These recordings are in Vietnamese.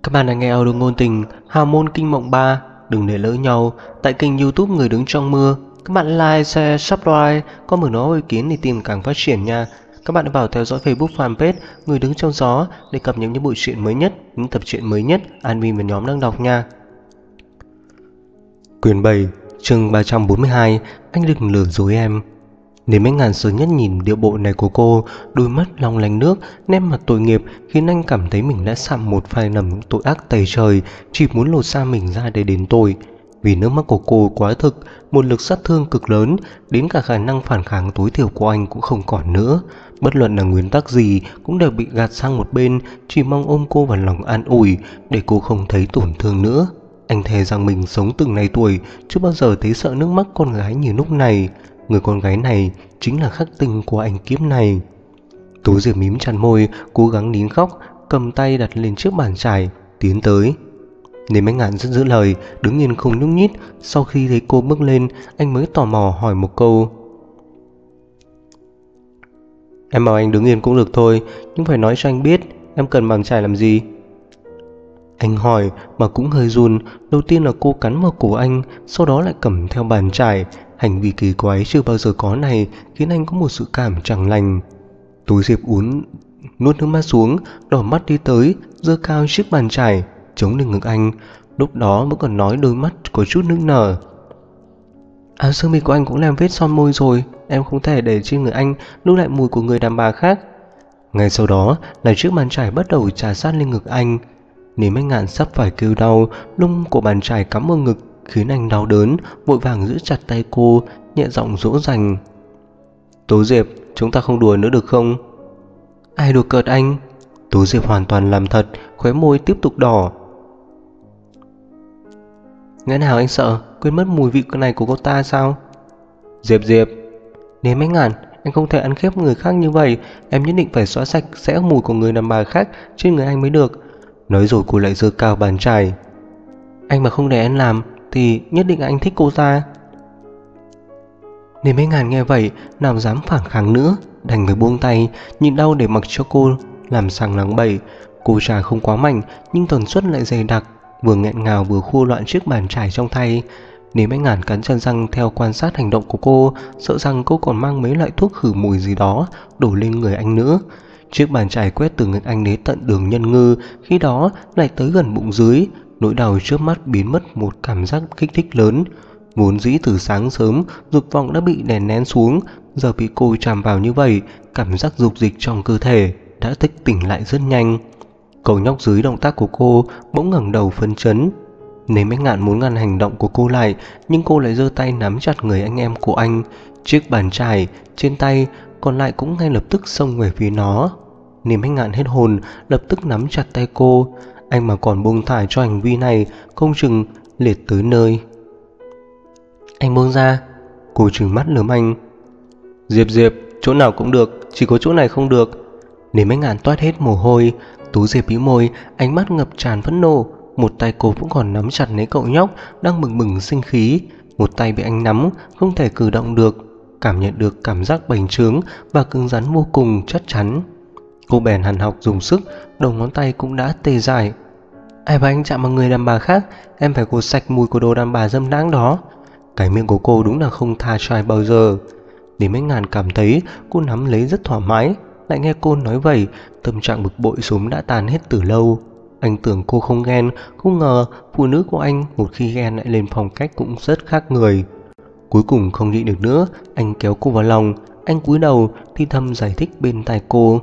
Các bạn đang nghe audio ngôn tình Hào môn kinh mộng 3. Đừng để lỡ nhau tại kênh YouTube Người đứng trong mưa. Các bạn like, share, subscribe, có mở nó ý kiến để tìm càng phát triển nha. Các bạn hãy vào theo dõi Facebook fanpage Người đứng trong gió để cập nhật những bộ truyện mới nhất, những tập truyện mới nhất admin và nhóm đang đọc nha. Quyển 7, chương 342. Anh đừng lừa dối em. Nếu mấy ngàn sớm nhất nhìn điệu bộ này của cô, đôi mắt long lanh nước, nét mặt tội nghiệp khiến anh cảm thấy mình đã phạm một sai lầm tội ác tày trời, chỉ muốn lột da mình ra để đền tội. Vì nước mắt của cô quá thực, một lực sát thương cực lớn, đến cả khả năng phản kháng tối thiểu của anh cũng không còn nữa. Bất luận là nguyên tắc gì cũng đều bị gạt sang một bên, chỉ mong ôm cô vào lòng an ủi để cô không thấy tổn thương nữa. Anh thề rằng mình sống từng này tuổi chưa bao giờ thấy sợ nước mắt con gái như lúc này. Người con gái này chính là khắc tinh của anh kiếp này. Tú Diệp mím chặt môi, cố gắng nín khóc, cầm tay đặt lên chiếc bàn chải, tiến tới. Nên anh ngạn rất giữ lời, đứng yên không nhúc nhích. Sau khi thấy cô bước lên, anh mới tò mò hỏi một câu. Em bảo anh đứng yên cũng được thôi, nhưng phải nói cho anh biết em cần bàn chải làm gì. Anh hỏi mà cũng hơi run. Đầu tiên là cô cắn vào cổ anh, sau đó lại cầm theo bàn chải. Hành vi kỳ quái chưa bao giờ có này khiến anh có một sự cảm chẳng lành. Tú Diệp nuốt nước mắt xuống, đỏ mắt đi tới, giơ cao chiếc bàn chải chống lên ngực anh. Lúc đó vẫn còn nói đôi mắt có chút nức nở. Áo sơ mi của anh cũng làm vết son môi rồi, em không thể để trên người anh lưu lại mùi của người đàn bà khác. Ngay sau đó là chiếc bàn chải bắt đầu chà sát lên ngực anh. Nếu anh ngạn sắp phải kêu đau, lông của bàn chải cắm vào ngực khiến anh đau đớn, vội vàng giữ chặt tay cô, nhẹ giọng dỗ dành. Tố Diệp, chúng ta không đùa nữa được không? Ai đùa cợt anh? Tố Diệp hoàn toàn làm thật, khóe môi tiếp tục đỏ. Lẽ nào anh sợ quên mất mùi vị này của cô ta sao? Diệp, nếu anh ngạn, anh không thể ăn khép người khác như vậy. Em nhất định phải xóa sạch sẽ mùi của người đàn bà khác trên người anh mới được. Nói rồi cô lại giơ cao bàn chải. Anh mà không để em làm thì nhất định anh thích cô ta. Nên mấy ngàn nghe vậy nào dám phản kháng nữa, đành phải buông tay, nhịn đau để mặc cho cô làm sàng lắng bẩy. Cô trà không quá mạnh nhưng tần suất lại dày đặc, vừa nghẹn ngào vừa khua loạn chiếc bàn chải trong tay. Nếu mấy ngàn cắn chân răng theo quan sát hành động của cô, sợ rằng cô còn mang mấy loại thuốc khử mùi gì đó đổ lên người anh nữa. Chiếc bàn chải quét từ ngực anh đến tận đường nhân ngư, khi đó lại tới gần bụng dưới. Nỗi đau trước mắt biến mất một cảm giác kích thích lớn. Vốn dĩ từ sáng sớm dục vọng đã bị đè nén xuống, giờ bị cô chạm vào như vậy, cảm giác dục dịch trong cơ thể đã thức tỉnh lại rất nhanh. Cậu nhóc dưới động tác của cô bỗng ngẩng đầu phấn chấn. Nếu mấy ngạn muốn ngăn hành động của cô lại, nhưng cô lại giơ tay nắm chặt người anh em của anh. Chiếc bàn chải trên tay còn lại cũng ngay lập tức xông về phía nó. Nếu mấy ngạn hết hồn, lập tức nắm chặt tay cô. Anh mà còn buông thả cho hành vi này, không chừng liệt tới nơi. Anh buông ra. Cô trừng mắt lườm anh. Diệp, chỗ nào cũng được, chỉ có chỗ này không được. Nếu mấy ngàn toát hết mồ hôi. Tú Diệp bĩu môi, ánh mắt ngập tràn phẫn nộ. Một tay cô vẫn còn nắm chặt lấy cậu nhóc đang bừng bừng sinh khí. Một tay bị anh nắm, không thể cử động được. Cảm nhận được cảm giác bành trướng và cứng rắn vô cùng chắc chắn. Cô bèn hằn học dùng sức, đầu ngón tay cũng đã tê dại. Ai bảo anh chạm vào người đàn bà khác, em phải gột sạch mùi của đồ đàn bà dâm đãng đó. Cái miệng của cô đúng là không tha cho ai bao giờ. Để mấy ngàn cảm thấy cô nắm lấy rất thoải mái, lại nghe cô nói vậy, tâm trạng bực bội sớm đã tàn hết từ lâu. Anh tưởng cô không ghen, không ngờ phụ nữ của anh một khi ghen lại lên phong cách cũng rất khác người. Cuối cùng không nhịn được nữa, anh kéo cô vào lòng. Anh cúi đầu thì thầm giải thích bên tai cô.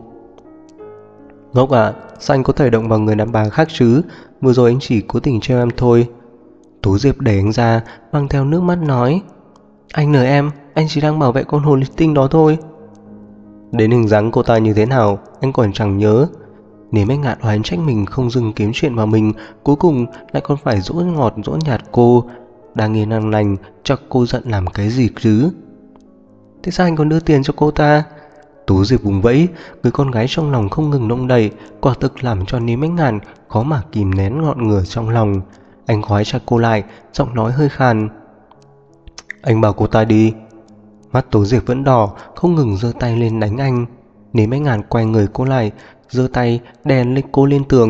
Ngốc ạ, sao anh có thể động vào người đàn bà khác chứ? Vừa rồi anh chỉ cố tình trêu em thôi. Tú Diệp đẩy anh ra, mang theo nước mắt nói. Anh nở em, anh chỉ đang bảo vệ con hồ ly tinh đó thôi. Đến hình dáng cô ta như thế nào anh còn chẳng nhớ. Nếu anh ngạn oán trách mình không dừng kiếm chuyện vào mình, cuối cùng lại còn phải dỗ ngọt dỗ nhạt cô. Đang yên đang lành, chắc cô giận làm cái gì chứ? Thế sao anh còn đưa tiền cho cô ta? Tú Diệp vùng vẫy, người con gái trong lòng không ngừng động đậy, quả thực làm cho Nếu Ánh Ngạn khó mà kìm nén ngọn lửa trong lòng. Anh khóa chặt cô lại, giọng nói hơi khàn. Anh bảo cô ta đi. Mắt Tú Diệp vẫn đỏ, không ngừng giơ tay lên đánh anh. Nếu Ánh Ngạn quay người cô lại, giơ tay đè lên cô lên tường,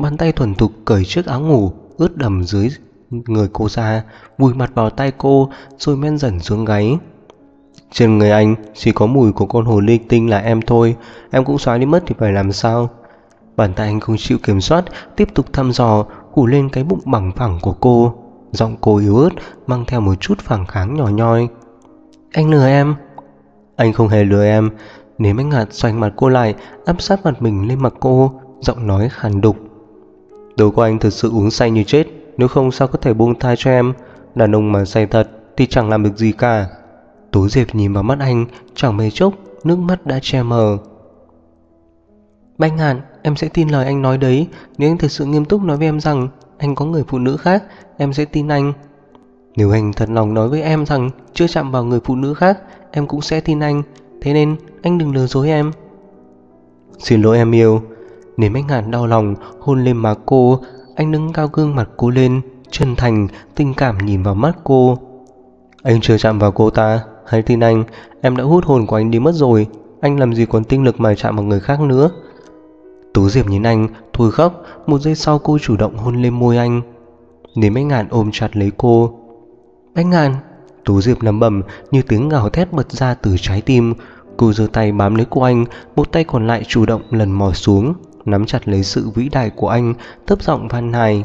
Bàn tay thuần thục cởi chiếc áo ngủ ướt đầm dưới người cô ra, vùi mặt vào tay cô rồi men dần xuống gáy. Trên người anh chỉ có mùi của con hồ ly tinh là em thôi, em cũng xóa đi mất thì phải làm sao? Bàn tay anh không chịu kiểm soát, tiếp tục thăm dò, phủ lên cái bụng bằng phẳng của cô. Giọng cô yếu ớt, mang theo một chút phản kháng nhỏ nhoi. Anh lừa em. Anh không hề lừa em. Nếm Anh Ngạt xoành mặt cô lại, áp sát mặt mình lên mặt cô, giọng nói khàn đục. Đồ của anh thực sự uống say như chết, nếu không sao có thể buông tha cho em. Đàn ông mà say thật thì chẳng làm được gì cả. Tố Diệp nhìn vào mắt anh, chẳng mấy chốc nước mắt đã che mờ. Bách Ngạn, em sẽ tin lời anh nói đấy. Nếu anh thực sự nghiêm túc nói với em rằng anh có người phụ nữ khác, em sẽ tin anh. Nếu anh thật lòng nói với em rằng chưa chạm vào người phụ nữ khác, em cũng sẽ tin anh. Thế nên anh đừng lừa dối em. Xin lỗi em yêu. Nếu Bách Ngạn đau lòng hôn lên má cô, anh nâng cao gương mặt cô lên, chân thành, tình cảm nhìn vào mắt cô. Anh chưa chạm vào cô ta, hãy tin anh. Em đã hút hồn của anh đi mất rồi. Anh làm gì còn tinh lực mà chạm vào người khác nữa. Tố Diệp nhìn anh, thôi khóc. Một giây sau cô chủ động hôn lên môi anh. Nếu Bách Ngạn ôm chặt lấy cô. Bách Ngạn. Tố Diệp lẩm bẩm như tiếng gào thét bật ra từ trái tim. Cô giơ tay bám lấy cô anh, một tay còn lại chủ động lần mò xuống, nắm chặt lấy sự vĩ đại của anh, thấp giọng van nài.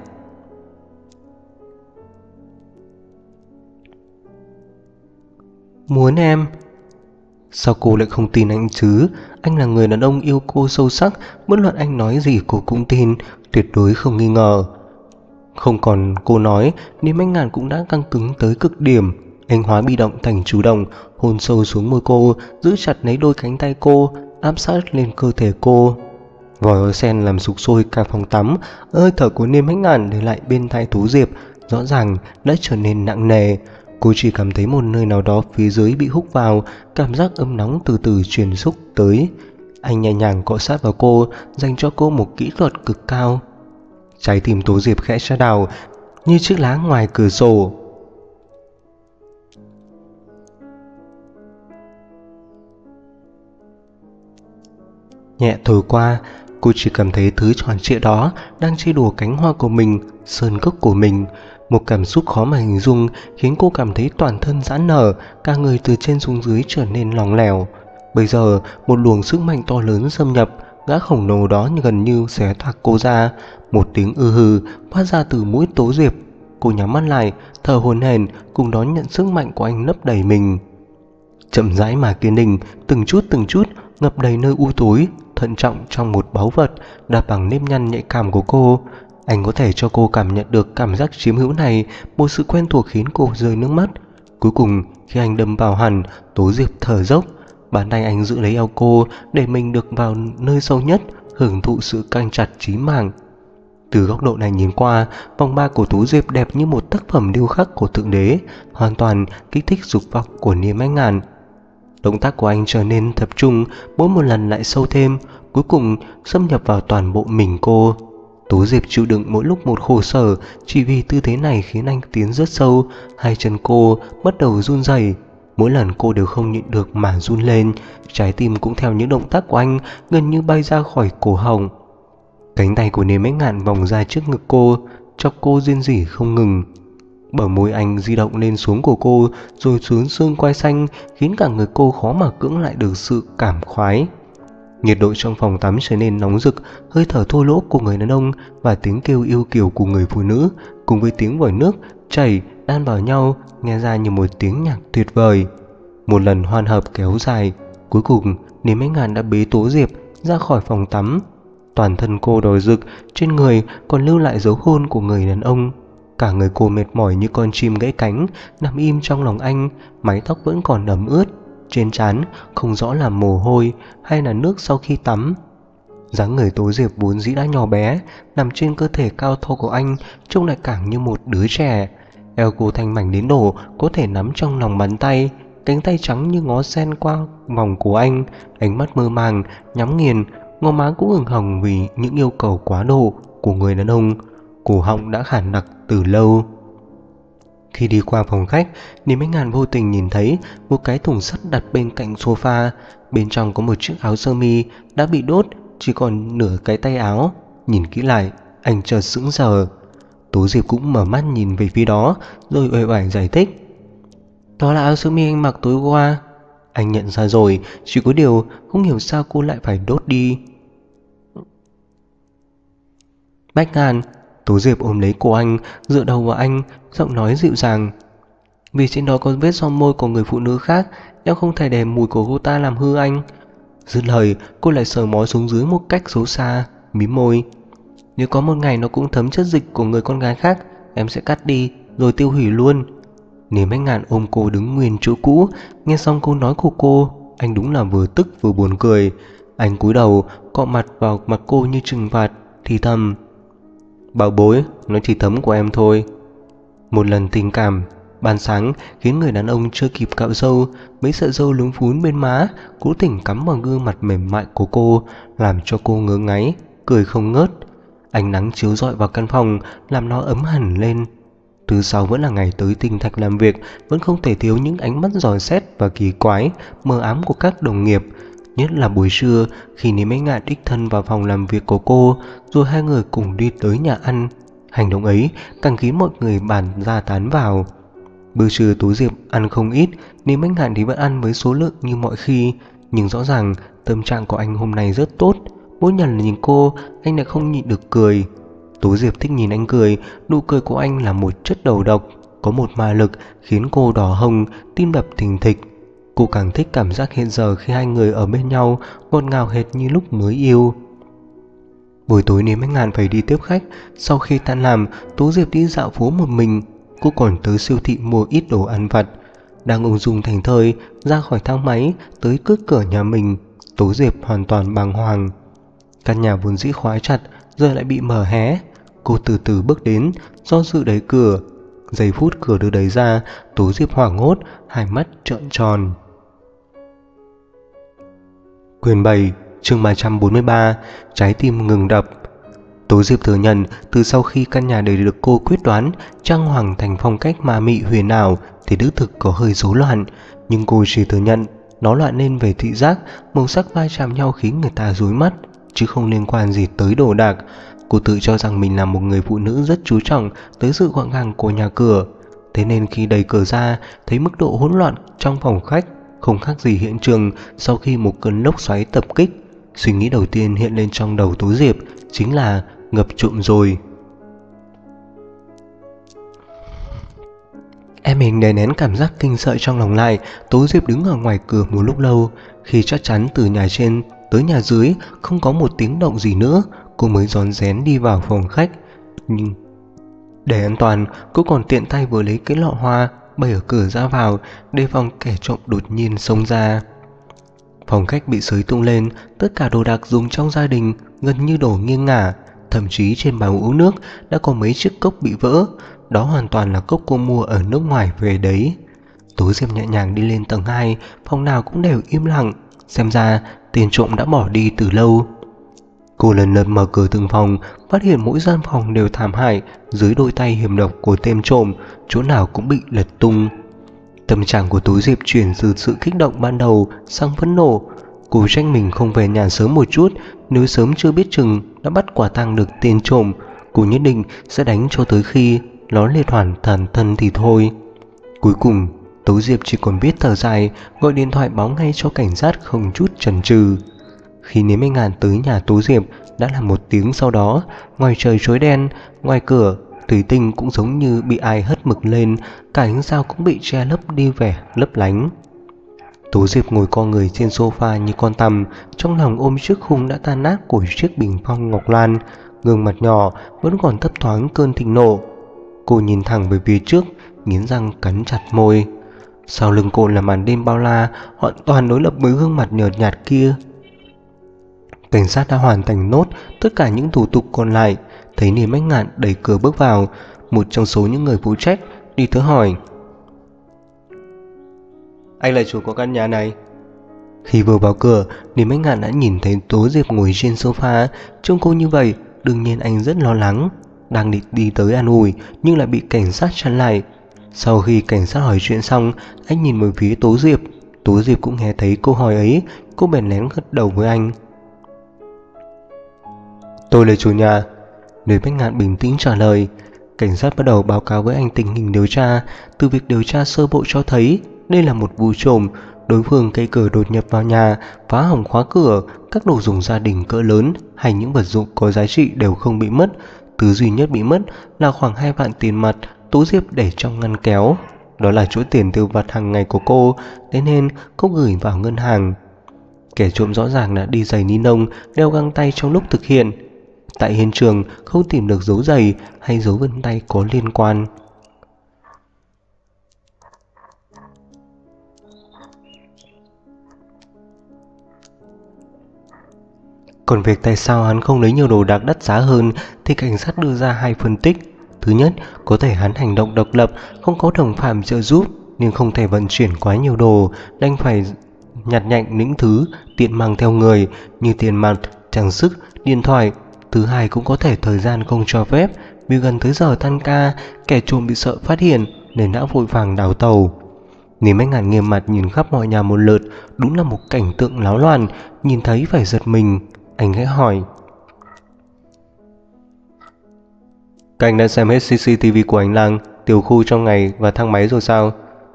Muốn em. Sao cô lại không tin anh chứ? Anh là người đàn ông yêu cô sâu sắc, bất luận anh nói gì cô cũng tin, tuyệt đối không nghi ngờ. Không còn cô nói, nên Bách Ngạn cũng đã căng cứng tới cực điểm. Anh hóa bị động thành chủ động, hôn sâu xuống môi cô, giữ chặt lấy đôi cánh tay cô, áp sát lên cơ thể cô. Vòi sen làm sục sôi cả phòng tắm, hơi thở của Niêm Bách Ngạn để lại bên tai Tố Diệp rõ ràng đã trở nên nặng nề. Cô chỉ cảm thấy một nơi nào đó phía dưới bị húc vào, cảm giác ấm nóng từ từ truyền xúc tới. Anh nhẹ nhàng cọ sát vào cô, dành cho cô một kỹ thuật cực cao. Trái tim Tố Diệp khẽ sa đảo như chiếc lá ngoài cửa sổ. Nhẹ thổi qua, cô chỉ cảm thấy thứ tròn trịa đó đang chơi đùa cánh hoa của mình, sơn cốc của mình. Một cảm xúc khó mà hình dung khiến cô cảm thấy toàn thân giãn nở, cả người từ trên xuống dưới trở nên lỏng lẻo. Bây giờ một luồng sức mạnh to lớn xâm nhập, gã khổng lồ đó gần như xé toạc cô ra. Một tiếng hừ phát ra từ mũi Tố Diệp. Cô nhắm mắt lại, thở hổn hển, cùng đón nhận sức mạnh của anh lấp đầy mình. Chậm rãi mà kiên định, từng chút ngập đầy nơi u tối, thận trọng trong một báu vật đạp bằng nếp nhăn nhạy cảm của cô. Anh có thể cho cô cảm nhận được cảm giác chiếm hữu này, một sự quen thuộc khiến cô rơi nước mắt. Cuối cùng khi anh đâm vào hẳn, Tố Diệp thở dốc, bàn tay anh giữ lấy eo cô để mình được vào nơi sâu nhất, hưởng thụ sự căng chặt chí mạng. Từ góc độ này nhìn qua, vòng ba của Tố Diệp đẹp như một tác phẩm điêu khắc của Thượng Đế, hoàn toàn kích thích dục vọng của Niêm Bách Ngạn. Động tác của anh trở nên tập trung, mỗi một lần lại sâu thêm, cuối cùng xâm nhập vào toàn bộ mình cô. Tố Diệp chịu đựng mỗi lúc một khổ sở, chỉ vì tư thế này khiến anh tiến rất sâu. Hai chân cô bắt đầu run rẩy, mỗi lần cô đều không nhịn được mà run lên, trái tim cũng theo những động tác của anh gần như bay ra khỏi cổ họng. Cánh tay của Niêm Bách Ngạn vòng ra trước ngực cô, chọc cô rên rỉ không ngừng. Bờ môi anh di động lên xuống của cô, rồi xuống xương quai xanh, khiến cả người cô khó mà cưỡng lại được sự cảm khoái. Nhiệt độ trong phòng tắm trở nên nóng rực, hơi thở thô lỗ của người đàn ông và tiếng kêu yêu kiều của người phụ nữ, cùng với tiếng vòi nước chảy đan vào nhau, nghe ra như một tiếng nhạc tuyệt vời. Một lần hoan hợp kéo dài, cuối cùng Niêm Bách Ngạn đã bế Tố Diệp ra khỏi phòng tắm. Toàn thân cô đỏ rực, trên người còn lưu lại dấu hôn của người đàn ông. Cả người cô mệt mỏi như con chim gãy cánh, nằm im trong lòng anh, mái tóc vẫn còn ẩm ướt, trên trán không rõ là mồ hôi hay là nước sau khi tắm. Dáng người Tố Diệp vốn dĩ đã nhỏ bé, nằm trên cơ thể cao thô của anh, trông lại càng như một đứa trẻ. Eo cô thanh mảnh đến đổ, có thể nắm trong lòng bàn tay, cánh tay trắng như ngó sen qua vòng của anh, ánh mắt mơ màng, nhắm nghiền, ngó má cũng ửng hồng vì những yêu cầu quá độ của người đàn ông. Cổ họng đã khản đặc từ lâu. Khi đi qua phòng khách, Niêm Bách Ngạn vô tình nhìn thấy một cái thùng sắt đặt bên cạnh sofa. Bên trong có một chiếc áo sơ mi đã bị đốt, chỉ còn nửa cái tay áo. Nhìn kỹ lại, Anh chợt sững sờ. Tố Diệp cũng mở mắt nhìn về phía đó, rồi uể oải giải thích. Đó là áo sơ mi anh mặc tối qua. Anh nhận ra rồi, chỉ có điều không hiểu sao cô lại phải đốt đi. Bách Ngàn. Tố Diệp ôm lấy cổ anh, dựa đầu vào anh, giọng nói dịu dàng. Vì trên đó có vết son môi của người phụ nữ khác, em không thể để mùi của cô ta làm hư anh. Dứt lời, cô lại sờ mó xuống dưới một cách xấu xa, mím môi. Nếu có một ngày nó cũng thấm chất dịch của người con gái khác, em sẽ cắt đi, rồi tiêu hủy luôn. Nếu Bách Ngạn ôm cô đứng nguyên chỗ cũ, nghe xong câu nói của cô, anh đúng là vừa tức vừa buồn cười. Anh cúi đầu, cọ mặt vào mặt cô như trừng phạt, thì thầm. Bảo bối, nó chỉ thấm của em thôi. Một lần tình cảm ban sáng khiến người đàn ông chưa kịp cạo râu, mấy sợi râu lúng phún bên má cố tình cắm vào gương mặt mềm mại của cô, làm cho cô ngứa ngáy, cười không ngớt. Ánh nắng chiếu rọi vào căn phòng làm nó ấm hẳn lên. Thứ sáu vẫn là ngày tới Tinh Thạch làm việc, vẫn không thể thiếu những ánh mắt dò xét và kỳ quái, mờ ám của các đồng nghiệp. Nhất là buổi trưa, khi Lý Mấy Ngạn đích thân vào phòng làm việc của cô, rồi hai người cùng đi tới nhà ăn. Hành động ấy càng khiến mọi người bàn ra tán vào. Bữa trưa Tố Diệp ăn không ít, Lý Mấy Ngạn thì vẫn ăn với số lượng như mọi khi. Nhưng rõ ràng tâm trạng của anh hôm nay rất tốt. Mỗi lần nhìn cô, anh lại không nhịn được cười. Tố Diệp thích nhìn anh cười, nụ cười của anh là một chất đầu độc, có một ma lực khiến cô đỏ hồng, tim đập thình thịch. Cô càng thích cảm giác hiện giờ khi hai người ở bên nhau, ngọt ngào hệt như lúc mới yêu. Buổi tối Lý Mấy Ngạn phải đi tiếp khách. Sau khi tan làm, Tố Diệp đi dạo phố một mình. Cô còn tới siêu thị mua ít đồ ăn vặt. Đang ung dung thành thơi ra khỏi thang máy tới trước cửa nhà mình, Tố Diệp hoàn toàn bàng hoàng. Căn nhà vốn dĩ khóa chặt giờ lại bị mở hé. Cô từ từ bước đến, do dự đẩy cửa. Giây phút cửa được đẩy ra, Tố Diệp hoảng hốt, hai mắt trợn tròn. Quyển 7, chương 343, trái tim ngừng đập. Tố Diệp thừa nhận từ sau khi căn nhà này được cô quyết đoán trang hoàng thành phong cách ma mị huyền ảo thì đích thực có hơi rối loạn, nhưng cô chỉ thừa nhận nó loạn lên về thị giác, màu sắc va chạm nhau khiến người ta rối mắt, chứ không liên quan gì tới đồ đạc. Cô tự cho rằng mình là một người phụ nữ rất chú trọng tới sự gọn gàng của nhà cửa, thế nên khi đẩy cửa ra thấy mức độ hỗn loạn trong phòng khách không khác gì hiện trường sau khi một cơn lốc xoáy tập kích. Suy nghĩ đầu tiên hiện lên trong đầu Tố Diệp chính là ngập trộm rồi. Em mình đè nén cảm giác kinh sợ trong lòng lại. Tố Diệp đứng ở ngoài cửa một lúc lâu. Khi chắc chắn từ nhà trên tới nhà dưới không có một tiếng động gì nữa, cô mới rón rén đi vào phòng khách. Nhưng để an toàn, cô còn tiện tay vừa lấy cái lọ hoa bày ở cửa ra vào, đề phòng kẻ trộm đột nhiên xông ra. Phòng khách bị xới tung lên, tất cả đồ đạc dùng trong gia đình gần như đổ nghiêng ngả. Thậm chí trên bàn uống nước đã có mấy chiếc cốc bị vỡ. Đó hoàn toàn là cốc cô mua ở nước ngoài về đấy. Tố Diệp nhẹ nhàng đi lên tầng 2, phòng nào cũng đều im lặng. Xem ra tiền trộm đã bỏ đi từ lâu. Cô lần lượt mở cửa từng phòng, phát hiện mỗi gian phòng đều thảm hại dưới đôi tay hiểm độc của tên trộm, chỗ nào cũng bị lật tung. Tâm trạng của Tố Diệp chuyển từ sự kích động ban đầu sang phẫn nộ. Cô trách mình không về nhà sớm một chút, nếu sớm chưa biết chừng đã bắt quả tang được tên trộm, cô nhất định sẽ đánh cho tới khi nó liệt hoàn toàn thân thì thôi. Cuối cùng Tố Diệp chỉ còn biết thở dài, gọi điện thoại báo ngay cho cảnh sát không chút chần chừ. Khi Lý Minh Ngạn tới nhà Tố Diệp đã là 1 tiếng sau đó. Ngoài trời chói đen, ngoài cửa thủy tinh cũng giống như bị ai hất mực lên, cả ánh sao cũng bị che lấp đi vẻ lấp lánh. Tố Diệp ngồi co người trên sofa như con tằm, trong lòng ôm chiếc khung đã tan nát của chiếc bình phong ngọc lan, gương mặt nhỏ vẫn còn thấp thoáng cơn thịnh nộ. Cô nhìn thẳng về phía trước, nghiến răng cắn chặt môi. Sau lưng cô là màn đêm bao la, hoàn toàn đối lập với gương mặt nhợt nhạt kia. Cảnh sát đã hoàn thành nốt tất cả những thủ tục còn lại. Thấy Lý Bách Ngạn đẩy cửa bước vào, một trong số những người phụ trách đi tới hỏi: Anh là chủ của căn nhà này? Khi vừa vào cửa, Lý Bách Ngạn đã nhìn thấy Tố Diệp ngồi trên sofa. Trông cô như vậy, đương nhiên anh rất lo lắng, đang định đi tới an ủi nhưng lại bị cảnh sát chặn lại. Sau khi cảnh sát hỏi chuyện xong, anh nhìn về phía Tố Diệp. Tố Diệp cũng nghe thấy câu hỏi ấy, cô bèn lén gật đầu với anh. Tôi là chủ nhà. Lý Bách Ngạn bình tĩnh trả lời. Cảnh sát bắt đầu báo cáo với anh tình hình điều tra. Từ việc điều tra sơ bộ cho thấy đây là một vụ trộm. Đối phương cây cờ đột nhập vào nhà, phá hỏng khóa cửa, các đồ dùng gia đình cỡ lớn hay những vật dụng có giá trị đều không bị mất. Thứ duy nhất bị mất là khoảng 2 vạn tiền mặt Tố Diệp để trong ngăn kéo. Đó là chỗ tiền tiêu vặt hàng ngày của cô, thế nên cô gửi vào ngân hàng. Kẻ trộm rõ ràng đã đi giày ni lông, đeo găng tay trong lúc thực hiện. Tại hiện trường không tìm được dấu giày hay dấu vân tay có liên quan. Còn việc tại sao hắn không lấy nhiều đồ đạc đắt giá hơn thì cảnh sát đưa ra 2 phân tích. Thứ nhất, có thể hắn hành động độc lập, không có đồng phạm trợ giúp nhưng không thể vận chuyển quá nhiều đồ, đành phải nhặt nhạnh những thứ tiện mang theo người như tiền mặt, trang sức, điện thoại. Thứ hai, cũng có thể thời gian không cho phép, vì gần tới giờ tan ca, kẻ trộm bị sợ phát hiện nên đã vội vàng đào tàu. Nếu Bách Ngạn nghiêm mặt nhìn khắp mọi nhà một lượt, đúng là một cảnh tượng náo loạn, nhìn thấy phải giật mình. Anh khẽ hỏi: các anh đã xem hết CCTV của anh Lang, tiểu khu trong ngày và thang máy rồi sao?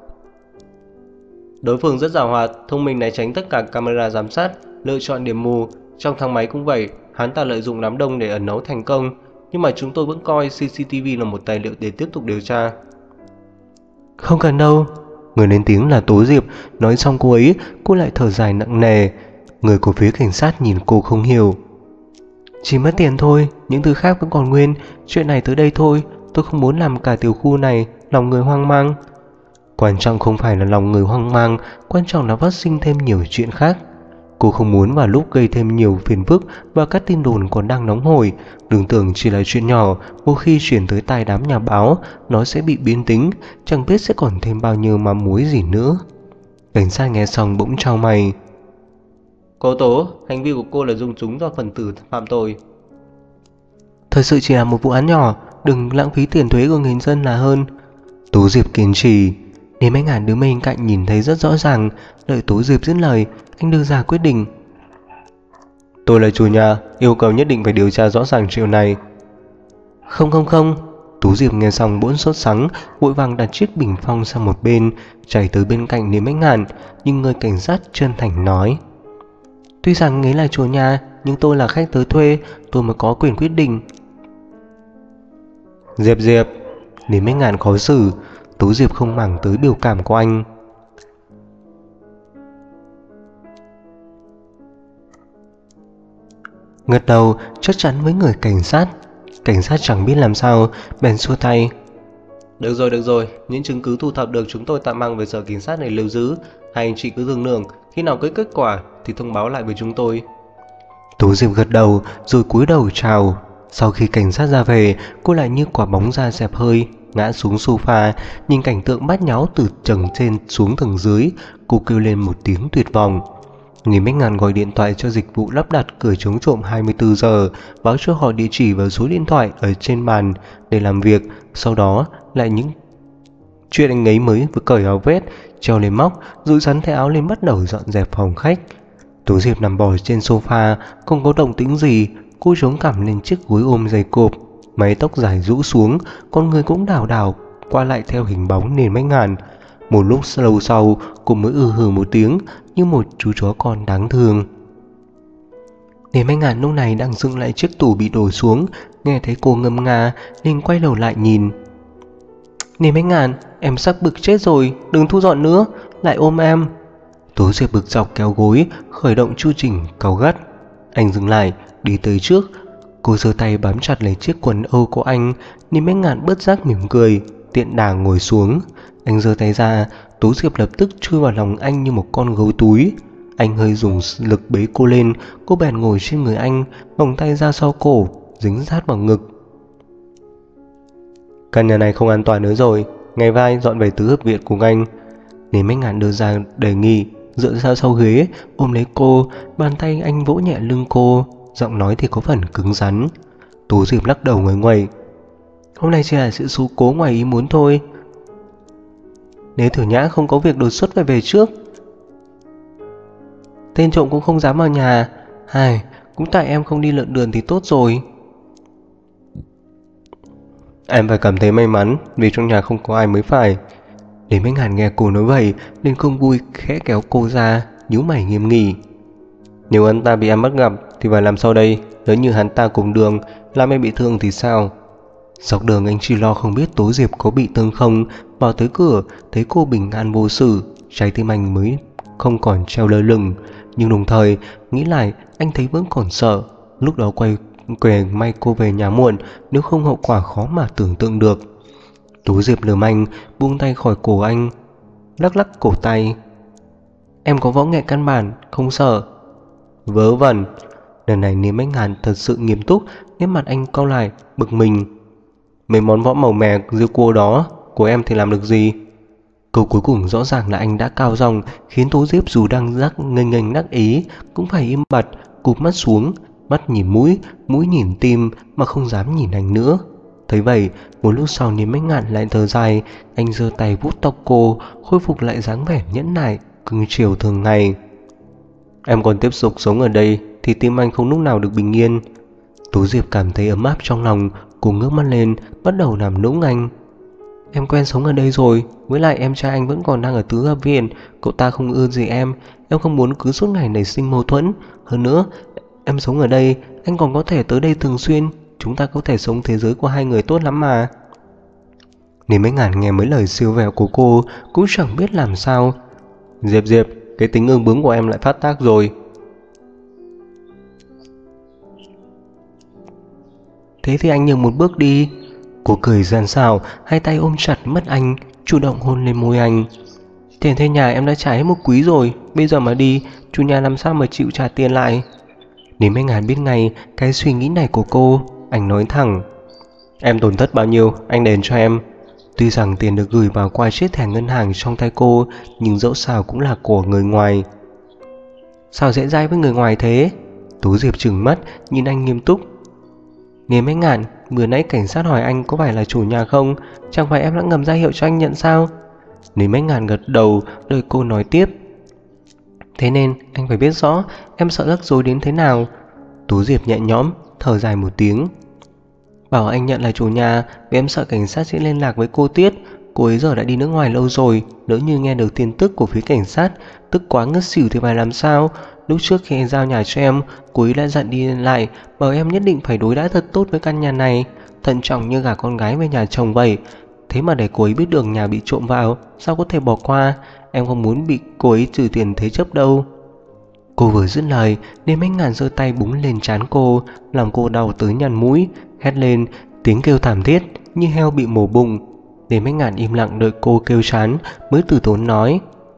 Đối phương rất giàu hoạt, thông minh né tránh tất cả camera giám sát, lựa chọn điểm mù. Trong thang máy cũng vậy, hắn ta lợi dụng đám đông để ẩn náu thành công. Nhưng mà chúng tôi vẫn coi CCTV là một tài liệu để tiếp tục điều tra. Không cần đâu. Người lên tiếng là Tố Diệp. Nói xong cô ấy, cô lại thở dài nặng nề. Người của phía cảnh sát nhìn cô không hiểu. Chỉ mất tiền thôi, những thứ khác vẫn còn nguyên. Chuyện này tới đây thôi, tôi không muốn làm cả tiểu khu này lòng người hoang mang. Quan trọng không phải là lòng người hoang mang, quan trọng là phát sinh thêm nhiều chuyện khác. Cô không muốn vào lúc gây thêm nhiều phiền phức và các tin đồn còn đang nóng hổi. Đừng tưởng chỉ là chuyện nhỏ, một khi chuyển tới tai đám nhà báo, nó sẽ bị biến tính, chẳng biết sẽ còn thêm bao nhiêu mắm muối gì nữa. Cảnh sát nghe xong bỗng chau mày. Cô Tố, hành vi của cô là dùng chúng cho phần tử phạm tội. Thật sự chỉ là một vụ án nhỏ, đừng lãng phí tiền thuế của người dân là hơn. Tố Diệp kiên trì. Nếu Bách Ngạn đứng bên cạnh nhìn thấy rất rõ ràng. Đợi Tố Diệp dứt lời, anh đưa ra quyết định. Tôi là chủ nhà, yêu cầu nhất định phải điều tra rõ ràng chuyện này. Không. Tố Diệp nghe xong bỗng sốt sắng, vội vàng đặt chiếc bình phong sang một bên, chạy tới bên cạnh Nếu Bách Ngạn. Nhưng người cảnh sát chân thành nói: tuy rằng ấy là chủ nhà, nhưng tôi là khách tới thuê, tôi mới có quyền quyết định. Diệp, Nếu Bách Ngạn khó xử. Tố Diệp không màng tới biểu cảm của anh. Gật đầu chắc chắn với người cảnh sát. Cảnh sát chẳng biết làm sao, bèn xua tay. Được rồi, những chứng cứ thu thập được chúng tôi tạm mang về sở cảnh sát này lưu giữ. Hai anh chị cứ thương lượng, khi nào có kết quả thì thông báo lại với chúng tôi. Tố Diệp gật đầu rồi cúi đầu chào. Sau khi cảnh sát ra về, cô lại như quả bóng ra xẹp hơi, ngã xuống sofa, nhìn cảnh tượng bát nháo từ tầng trên xuống tầng dưới. Cô kêu lên một tiếng tuyệt vọng. Nếu Bách Ngạn gọi điện thoại cho dịch vụ lắp đặt cửa chống trộm 24 giờ, báo cho họ địa chỉ và số điện thoại ở trên bàn để làm việc. Sau đó lại những chuyện anh ấy mới vừa cởi áo vest, treo lên móc, rồi sắn tay áo lên bắt đầu dọn dẹp phòng khách. Tố Diệp nằm bò trên sofa, không có động tĩnh gì. Cô chống cằm lên chiếc gối ôm dày cộp, mái tóc dài rũ xuống, con người cũng đảo đảo qua lại theo hình bóng nền Bách Ngạn. Một lúc lâu sau, cô mới hừ một tiếng như một chú chó con đáng thương. Nền Bách Ngạn lúc này đang dựng lại chiếc tủ bị đổ xuống, nghe thấy cô ngâm nga nên quay đầu lại nhìn. Nền Bách Ngạn, em sắp bực chết rồi, đừng thu dọn nữa, lại ôm em. Tố Diệp bực dọc kéo gối, khởi động chu trình cáu gắt. Anh dừng lại, đi tới trước. Cô giơ tay bám chặt lấy chiếc quần âu của anh. Nền Bách Ngạn bất giác mỉm cười, tiện đà ngồi xuống. Anh giơ tay ra, Tố Diệp lập tức chui vào lòng anh như một con gấu túi. Anh hơi dùng lực bế cô lên, cô bèn ngồi trên người anh, vòng tay ra sau cổ, dính sát vào ngực. Căn nhà này không an toàn nữa rồi, ngày mai dọn về tứ hợp viện cùng anh. Nếu Bách Ngạn đưa ra đề nghị, dựa ra sau ghế, ôm lấy cô, bàn tay anh vỗ nhẹ lưng cô, giọng nói thì có phần cứng rắn. Tố Diệp lắc đầu nguầy nguậy. Hôm nay chỉ là sự số cố ngoài ý muốn thôi. Nếu Thử Nhã không có việc đột xuất phải về trước, tên trộm cũng không dám vào nhà. Cũng tại em không đi lượn đường thì tốt rồi. Em phải cảm thấy may mắn vì trong nhà không có ai mới phải. Để Minh Hàn nghe cô nói vậy nên không vui, khẽ kéo cô ra, nhíu mày nghiêm nghị. Nếu hắn ta bị em bắt gặp thì phải làm sao đây? Nếu như hắn ta cùng đường làm em bị thương thì sao? Dọc đường anh chỉ lo không biết Tố Diệp có bị thương không. Vào tới cửa thấy cô bình an vô sự, trái tim anh mới không còn treo lơ lửng. Nhưng đồng thời nghĩ lại anh thấy vẫn còn sợ. Lúc đó quay may cô về nhà muộn, nếu không hậu quả khó mà tưởng tượng được. Tố Diệp lườm anh, buông tay khỏi cổ anh, lắc lắc cổ tay. Em có võ nghệ căn bản, không sợ. Vớ vẩn. Lần này Niêm Bách Hàn thật sự nghiêm túc, nét mặt anh cau lại, bực mình. Mấy món võ màu mè riêu cua đó của em thì làm được gì? Câu cuối cùng rõ ràng là anh đã cao giọng, khiến Tố Diệp dù đang nghênh nghênh đắc ý cũng phải im bặt, cụp mắt xuống, mắt nhìn mũi, mũi nhìn tim mà không dám nhìn anh nữa. Thấy vậy, một lúc sau Niêm Bách Hàn lại thở dài, anh giơ tay vuốt tóc cô, khôi phục lại dáng vẻ nhẫn nại, cưng chiều thường ngày. Em còn tiếp tục sống ở đây thì tim anh không lúc nào được bình yên. Tố Diệp cảm thấy ấm áp trong lòng, cô ngước mắt lên, bắt đầu làm nũng anh. Em quen sống ở đây rồi, với lại em trai anh vẫn còn đang ở tứ hợp viện, cậu ta không ưa gì em không muốn cứ suốt ngày nảy sinh mâu thuẫn. Hơn nữa, em sống ở đây, anh còn có thể tới đây thường xuyên, chúng ta có thể sống thế giới của hai người tốt lắm mà. Niêm Bách Hàn nghe mấy lời siêu vẹo của cô cũng chẳng biết làm sao. Diệp, cái tính ương bướng của em lại phát tác rồi. Thế thì anh nhường một bước đi. Cô cười gian xảo, hai tay ôm chặt mất anh, chủ động hôn lên môi anh. Tiền thuê nhà em đã trả hết một quý rồi, bây giờ mà đi, chủ nhà làm sao mà chịu trả tiền lại? Nếu anh Hàn biết ngay cái suy nghĩ này của cô, anh nói thẳng. Em tổn thất bao nhiêu, anh đền cho em. Tuy rằng tiền được gửi vào qua chiếc thẻ ngân hàng trong tay cô, nhưng dẫu sao cũng là của người ngoài. Sao dễ dãi với người ngoài thế? Tố Diệp trừng mắt, nhìn anh nghiêm túc. Niêm Bách Hàn, vừa nãy cảnh sát hỏi anh có phải là chủ nhà không, chẳng phải em đã ngầm ra hiệu cho anh nhận sao? Niêm Bách Hàn gật đầu, đợi cô nói tiếp. Thế nên anh phải biết rõ em sợ rắc rối đến thế nào. Tố Diệp nhẹ nhõm, thở dài một tiếng. Bảo anh nhận là chủ nhà vì em sợ cảnh sát sẽ liên lạc với cô Tiết. Cô ấy giờ đã đi nước ngoài lâu rồi, lỡ như nghe được tin tức của phía cảnh sát, tức quá ngất xỉu thì phải làm sao? Lúc trước khi anh giao nhà cho em, cô ấy đã dặn đi lại, bảo em nhất định phải đối đãi thật tốt với căn nhà này, thận trọng như gả con gái về nhà chồng vậy. Thế mà để cô ấy biết được nhà bị trộm vào, sao có thể bỏ qua? Em không muốn bị cô ấy trừ tiền thế chấp đâu. Cô vừa dứt lời, Niêm Bách Hàn giơ tay búng lên trán cô, làm cô đau tới nhăn mũi, hét lên, tiếng kêu thảm thiết như heo bị mổ bụng. Niêm Bách Hàn im lặng đợi cô kêu chán mới từ tốn nói.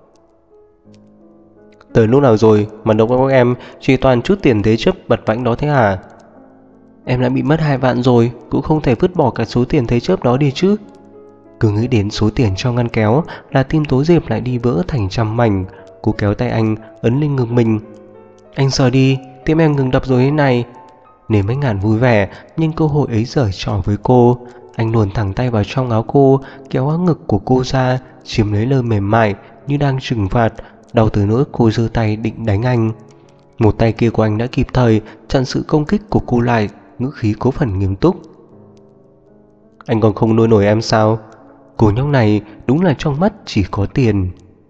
Tới lúc nào rồi mà đâu có em chỉ toàn chút tiền thế chấp vặt vãnh đó thế hả? Em đã bị mất 2 vạn rồi, cũng không thể vứt bỏ cả số tiền thế chấp đó đi chứ. Cứ nghĩ đến số tiền trong ngăn kéo là tim Tố Diệp lại đi vỡ thành trăm mảnh. Cô kéo tay anh ấn lên ngực mình. Anh sờ đi, tim em ngừng đập rồi thế này. Niêm Bách Hàn vui vẻ nhưng cơ hội ấy giở trò với cô. Anh luồn thẳng tay vào trong áo cô, kéo áo ngực của cô ra, chiếm lấy lơ mềm mại như đang trừng phạt. Đau từ nỗi cô giơ tay định đánh anh. Một tay kia của anh đã kịp thời chặn sự công kích của cô lại, ngữ khí có phần nghiêm túc. Anh còn không nuôi nổi em sao? Cô nhóc này đúng là trong mắt chỉ có tiền.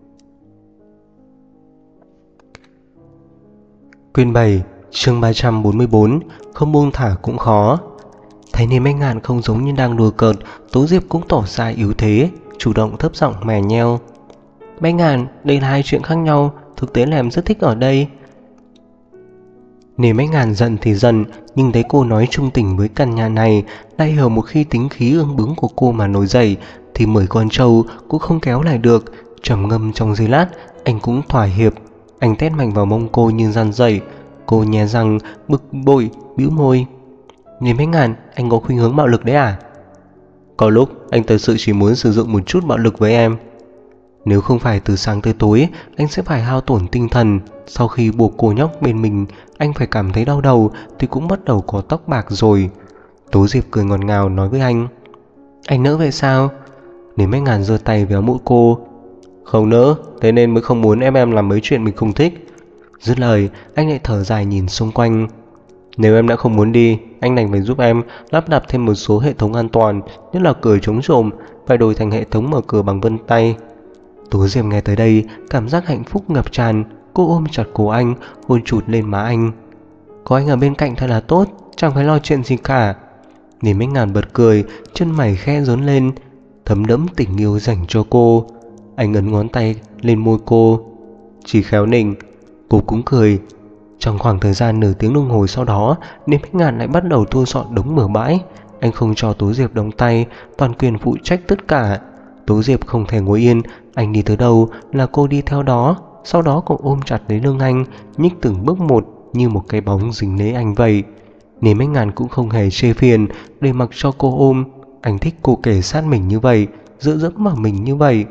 Quyển 7, chương 344, không buông thả cũng khó. Thấy Niêm Bách Hàn không giống như đang đùa cợt, Tố Diệp cũng tỏ ra yếu thế, chủ động thấp giọng mè nheo. Bách Hàn, đây là hai chuyện khác nhau, thực tế là em rất thích ở đây. Niêm Bách Hàn giận thì giận, nhưng thấy cô nói trung tình với căn nhà này, lại hiểu một khi tính khí ương bướng của cô mà nổi dậy, thì 10 con trâu cũng không kéo lại được. Trầm ngâm trong giây lát, anh cũng thỏa hiệp. Anh tét mạnh vào mông cô như răn dậy. Cô nhè răng, bực bội, bĩu môi. Niêm Bách Hàn, anh có khuynh hướng bạo lực đấy à? Có lúc anh thật sự chỉ muốn sử dụng một chút bạo lực với em. Nếu không phải từ sáng tới tối, anh sẽ phải hao tổn tinh thần. Sau khi buộc cô nhóc bên mình, anh phải cảm thấy đau đầu thì cũng bắt đầu có tóc bạc rồi. Tố Diệp cười ngọt ngào nói với anh. Anh nỡ vậy sao? Niêm Bách Hàn giơ tay véo mũi cô. Không nỡ, thế nên mới không muốn em làm mấy chuyện mình không thích. Dứt lời, anh lại thở dài nhìn xung quanh. Nếu em đã không muốn đi, anh đành phải giúp em lắp đặt thêm một số hệ thống an toàn, nhất là cửa chống trộm, phải đổi thành hệ thống mở cửa bằng vân tay. Tố Diệp nghe tới đây, cảm giác hạnh phúc ngập tràn. Cô ôm chặt cổ anh, hôn chụt lên má anh. Có anh ở bên cạnh thật là tốt, chẳng phải lo chuyện gì cả. Niềm Bách Ngàn bật cười, chân mày khẽ rốn lên, thấm đẫm tình yêu dành cho cô. Anh ấn ngón tay lên môi cô, chỉ khéo nịnh. Cô cũng cười. Trong khoảng thời gian nửa tiếng đồng hồ sau đó, Niềm Bách Ngàn lại bắt đầu thu dọn đống bừa bãi. Anh không cho Tố Diệp động tay, toàn quyền phụ trách tất cả. Tố Diệp không thể ngồi yên, anh đi tới đâu là cô đi theo đó. Sau đó cô ôm chặt lấy lưng anh, nhích từng bước một như một cái bóng dính lấy anh vậy. Niềm Bách Ngàn cũng không hề chê phiền, để mặc cho cô ôm. Anh thích cô kề sát mình như vậy, dựa dẫm vào mình như vậy.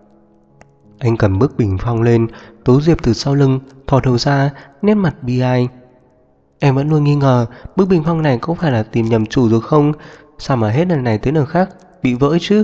Anh cầm bức bình phong lên. Tố Diệp từ sau lưng thò đầu ra, nét mặt bi ai. Em vẫn luôn nghi ngờ bức bình phong này có phải là tìm nhầm chủ rồi không? Sao mà hết lần này tới lần khác bị vỡ chứ?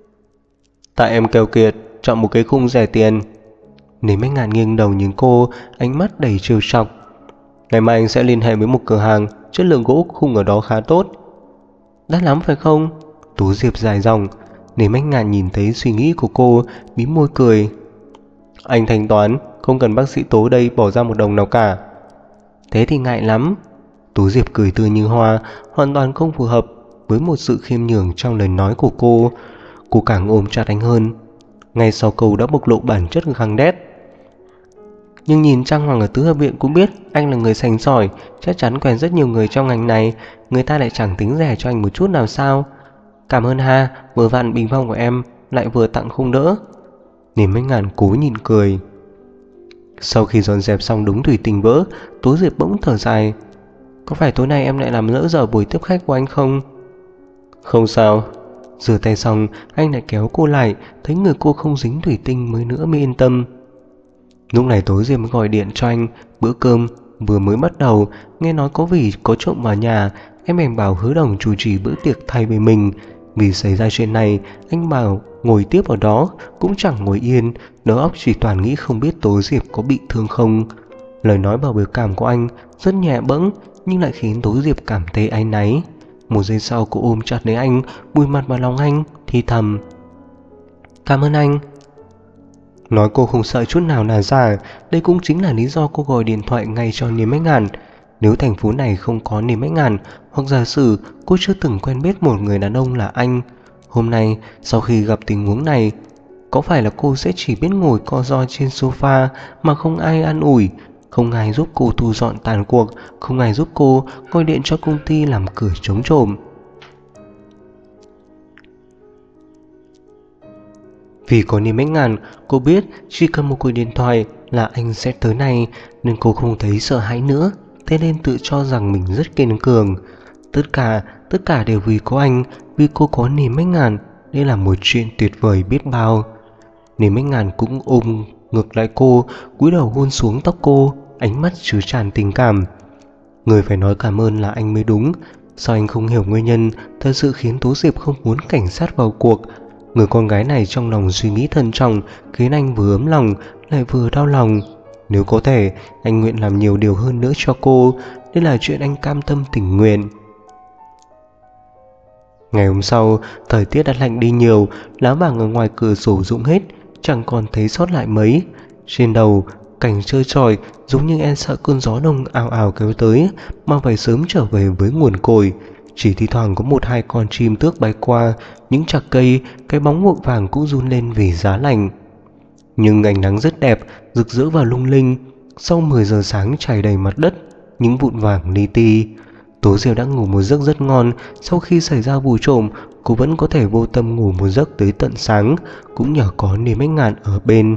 Tại em keo kiệt, chọn một cái khung rẻ tiền. Niềm Bách Ngàn nghiêng đầu nhìn cô, ánh mắt đầy trêu chọc. Ngày mai anh sẽ liên hệ với một cửa hàng, chất lượng gỗ khung ở đó khá tốt. Đắt lắm phải không? Tố Diệp dài dòng. Niềm Bách Ngàn nhìn thấy suy nghĩ của cô, mím môi cười. Anh thanh toán, không cần bác sĩ Tố đây bỏ ra một đồng nào cả. Thế thì ngại lắm. Tố Diệp cười tươi như hoa, hoàn toàn không phù hợp với một sự khiêm nhường trong lời nói của cô. Cô càng ôm chặt anh hơn. Ngay sau câu đã bộc lộ bản chất găng đét. Nhưng nhìn trang hoàng ở tứ hợp viện cũng biết anh là người sành sỏi, chắc chắn quen rất nhiều người trong ngành này. Người ta lại chẳng tính rẻ cho anh một chút nào sao? Cảm ơn ha, vừa vặn bình phong của em lại vừa tặng khung đỡ. Niềm Bách Ngàn cố nhìn cười. Sau khi dọn dẹp xong đống thủy tinh vỡ, Tố Diệp bỗng thở dài. Có phải tối nay em lại làm lỡ giờ buổi tiếp khách của anh không? Không sao. Rửa tay xong, anh lại kéo cô lại, thấy người cô không dính thủy tinh mới nữa mới yên tâm. Lúc này Tố Diệp mới gọi điện cho anh. Bữa cơm vừa mới bắt đầu, nghe nói có vì có trộm vào nhà, em bèn bảo hứa đồng chủ trì bữa tiệc thay vì mình. Vì xảy ra chuyện này, anh bảo ngồi tiếp ở đó cũng chẳng ngồi yên, đầu óc chỉ toàn nghĩ không biết Tố Diệp có bị thương không. Lời nói bảo biểu cảm của anh rất nhẹ bẫng, nhưng lại khiến Tố Diệp cảm thấy áy náy. Một giây sau cô ôm chặt lấy anh, bùi mặt vào lòng anh, thì thầm. Cảm ơn anh. Nói cô không sợ chút nào là giả. Đây cũng chính là lý do cô gọi điện thoại ngay cho Niềm Bách Ngàn. Nếu thành phố này không có Niềm Bách Ngàn, hoặc giả sử cô chưa từng quen biết một người đàn ông là anh, hôm nay sau khi gặp tình huống này, có phải là cô sẽ chỉ biết ngồi co ro trên sofa mà không ai an ủi, không ai giúp cô thu dọn tàn cuộc, không ai giúp cô gọi điện cho công ty làm cửa chống trộm. Vì có Niềm Bách Ngàn, cô biết chỉ cần một cuộc điện thoại là anh sẽ tới này, nên cô không thấy sợ hãi nữa. Thế nên tự cho rằng mình rất kiên cường. Tất cả đều vì có anh, vì cô có Niềm Bách Ngàn. Đây là một chuyện tuyệt vời biết bao. Niềm Bách Ngàn cũng ôm ngược lại cô, cúi đầu hôn xuống tóc cô, ánh mắt chứa tràn tình cảm. Người phải nói cảm ơn là anh mới đúng. Sao anh không hiểu nguyên nhân thật sự khiến Tố Diệp không muốn cảnh sát vào cuộc? Người con gái này trong lòng suy nghĩ thận trọng, khiến anh vừa ấm lòng lại vừa đau lòng. Nếu có thể, anh nguyện làm nhiều điều hơn nữa cho cô. Đây là chuyện anh cam tâm tình nguyện. Ngày hôm sau, thời tiết đã lạnh đi nhiều, lá vàng ở ngoài cửa sổ rụng hết, chẳng còn thấy sót lại mấy. Trên đầu, cảnh trơ trọi, giống như em sợ cơn gió đông ào ào kéo tới, mà phải sớm trở về với nguồn cội. Chỉ thi thoảng có một hai con chim tước bay qua, những chạc cây, cái bóng mụn vàng cũng run lên vì giá lạnh. Nhưng ánh nắng rất đẹp, rực rỡ và lung linh. Sau 10 giờ sáng trải đầy mặt đất những vụn vàng li ti. Tố Diệp đã ngủ một giấc rất ngon. Sau khi xảy ra vụ trộm, cô vẫn có thể vô tâm ngủ một giấc tới tận sáng, cũng nhờ có Niềm Bách Ngàn ở bên.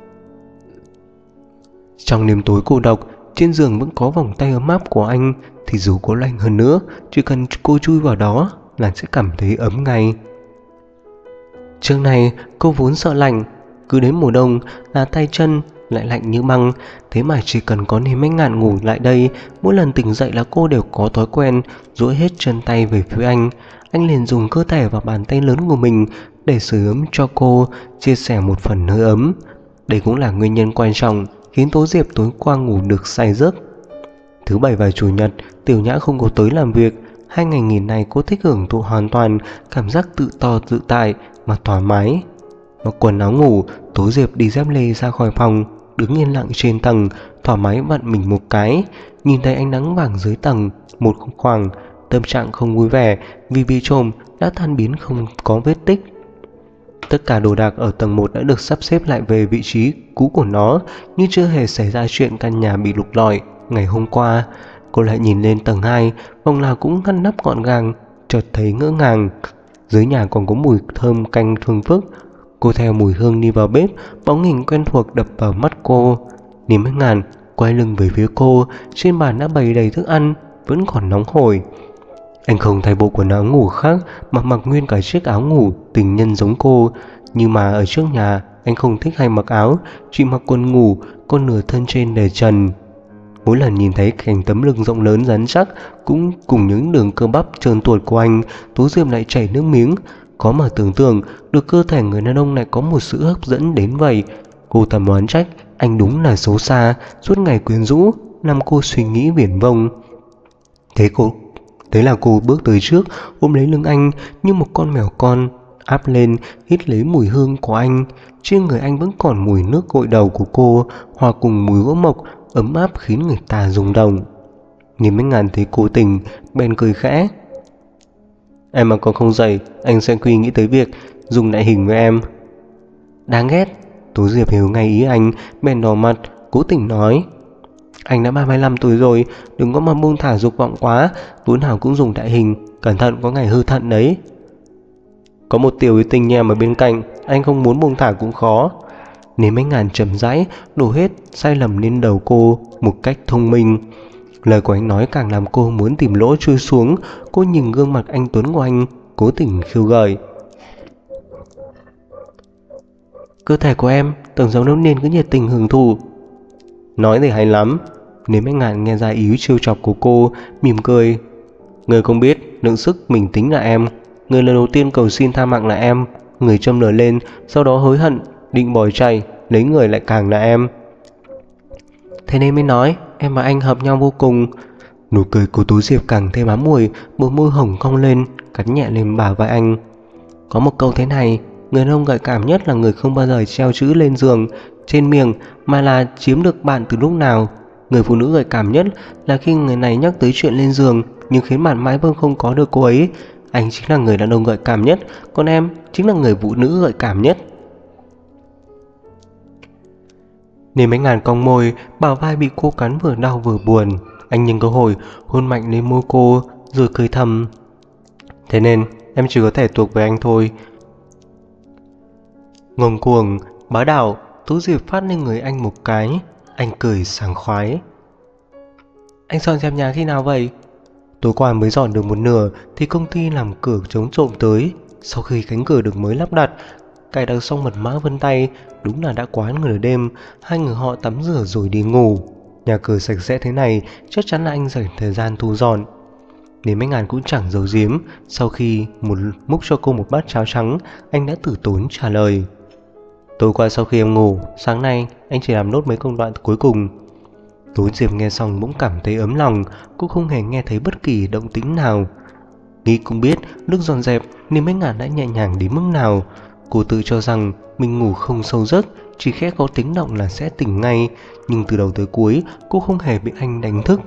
Trong đêm tối cô độc, trên giường vẫn có vòng tay ấm áp của anh. Thì dù có lạnh hơn nữa, chỉ cần cô chui vào đó là sẽ cảm thấy ấm ngay. Trước này cô vốn sợ lạnh, cứ đến mùa đông là tay chân lại lạnh như băng. Thế mà chỉ cần có Niềm Bách Ngàn ngủ lại đây, mỗi lần tỉnh dậy là cô đều có thói quen duỗi hết chân tay về phía anh. Anh liền dùng cơ thể và bàn tay lớn của mình để sưởi ấm cho cô, chia sẻ một phần hơi ấm. Đây cũng là nguyên nhân quan trọng khiến Tố Diệp tối qua ngủ được say giấc. Thứ bảy và chủ nhật, Tiểu Nhã không có tới làm việc. 2 ngày nghỉ này cô thích hưởng thụ hoàn toàn cảm giác tự do tự tại mà thoải mái. Mặc quần áo ngủ, Tố Diệp đi dép lê ra khỏi phòng, đứng yên lặng trên tầng, thoải mái vặn mình một cái, nhìn thấy ánh nắng vàng dưới tầng một khoảng. Tâm trạng không vui vẻ vì bị trộm đã tan biến không có vết tích. Tất cả đồ đạc ở tầng 1 đã được sắp xếp lại về vị trí cũ của nó, như chưa hề xảy ra chuyện căn nhà bị lục lọi ngày hôm qua. Cô lại nhìn lên tầng 2, phòng nào cũng ngăn nắp gọn gàng, chợt thấy ngỡ ngàng. Dưới nhà còn có mùi thơm canh phương phức. Cô theo mùi hương đi vào bếp, bóng hình quen thuộc đập vào mắt cô. Niềm Ánh Ngàn quay lưng về phía cô, trên bàn đã bày đầy thức ăn, vẫn còn nóng hổi. Anh không thay bộ quần áo ngủ khác mà mặc nguyên cả chiếc áo ngủ tình nhân giống cô. Nhưng mà ở trước nhà, anh không thích hay mặc áo, chỉ mặc quần ngủ, con nửa thân trên để trần. Mỗi lần nhìn thấy cảnh tấm lưng rộng lớn rắn chắc cũng cùng những đường cơ bắp trơn tuột của anh, Tố Diệp lại chảy nước miếng. Có mà tưởng tượng được cơ thể người đàn ông này có một sự hấp dẫn đến vậy. Cô thầm oán trách anh đúng là xấu xa, suốt ngày quyến rũ, làm cô suy nghĩ viển vông. Thế là cô bước tới trước, ôm lấy lưng anh như một con mèo con, áp lên, hít lấy mùi hương của anh. Trên người anh vẫn còn mùi nước gội đầu của cô, hòa cùng mùi gỗ mộc ấm áp khiến người ta rung động. Niềm Ánh Ngàn thấy cô tình, bèn cười khẽ. Em mà còn không dậy, anh sẽ quy nghĩ tới việc dùng lại hình với em. Đáng ghét. Tố Diệp hiểu ngay ý anh, bèn đỏ mặt, cố tình nói. Anh đã 35 tuổi rồi, đừng có mà buông thả dục vọng quá, tối nào cũng dùng đại hình, cẩn thận có ngày hư thận đấy. Có một tiểu yêu tinh nhem ở bên cạnh, anh không muốn buông thả cũng khó. Niềm Ánh Ngàn chậm rãi đổ hết sai lầm lên đầu cô một cách thông minh. Lời của anh nói càng làm cô muốn tìm lỗ chui xuống. Cô nhìn gương mặt anh tuấn của anh, cố tình khiêu gợi. Cơ thể của em tưởng giống thiếu niên cứ nhiệt tình hưởng thụ. Nói thì hay lắm. Niềm Ánh Ngàn nghe ra ý trêu chọc của cô, mỉm cười. Người không biết lượng sức mình tính là em. Người lần đầu tiên cầu xin tha mạng là em. Người châm lửa lên, sau đó hối hận, định bỏ chạy, lấy người lại càng là em. Thế nên mới nói em và anh hợp nhau vô cùng. Nụ cười của Tố Diệp càng thêm ám mùi, bờ môi hồng cong lên, cắn nhẹ lên bả vai anh. Có một câu thế này, người đàn ông gợi cảm nhất là người không bao giờ treo chữ lên giường, trên miệng, mà là chiếm được bạn từ lúc nào. Người phụ nữ gợi cảm nhất là khi người này nhắc tới chuyện lên giường, nhưng khiến bạn mãi vẫn không có được cô ấy. Anh chính là người đàn ông gợi cảm nhất, còn em chính là người phụ nữ gợi cảm nhất. Niềm Ánh Ngàn cong môi, bả vai bị cô cắn vừa đau vừa buồn. Anh nhân cơ hội hôn mạnh lên môi cô, rồi cười thầm. Thế nên em chỉ có thể thuộc về anh thôi. Ngông cuồng, bá đạo, Tố Diệp phát lên người anh một cái. Anh cười sảng khoái. Anh dọn dẹp nhà khi nào vậy? Tối qua mới dọn được một nửa thì công ty làm cửa chống trộm tới. Sau khi cánh cửa được mới lắp đặt, cài đặt xong mật mã vân tay, đúng là đã quá nửa đêm. Hai người họ tắm rửa rồi đi ngủ. Nhà cửa sạch sẽ thế này, chắc chắn là anh dành thời gian thu dọn. Niềm Ánh Ngàn cũng chẳng giấu giếm. Sau khi múc cho cô một bát cháo trắng, anh đã tử tốn trả lời. Tối qua sau khi em ngủ, sáng nay anh chỉ làm nốt mấy công đoạn cuối cùng. Tố Diệp nghe xong bỗng cảm thấy ấm lòng. Cô không hề nghe thấy bất kỳ động tĩnh nào. Nghĩ cũng biết lúc dọn dẹp Niềm Ánh Ngàn đã nhẹ nhàng đến mức nào. Cô tự cho rằng mình ngủ không sâu giấc, chỉ khẽ có tiếng động là sẽ tỉnh ngay. Nhưng từ đầu tới cuối cô không hề bị anh đánh thức.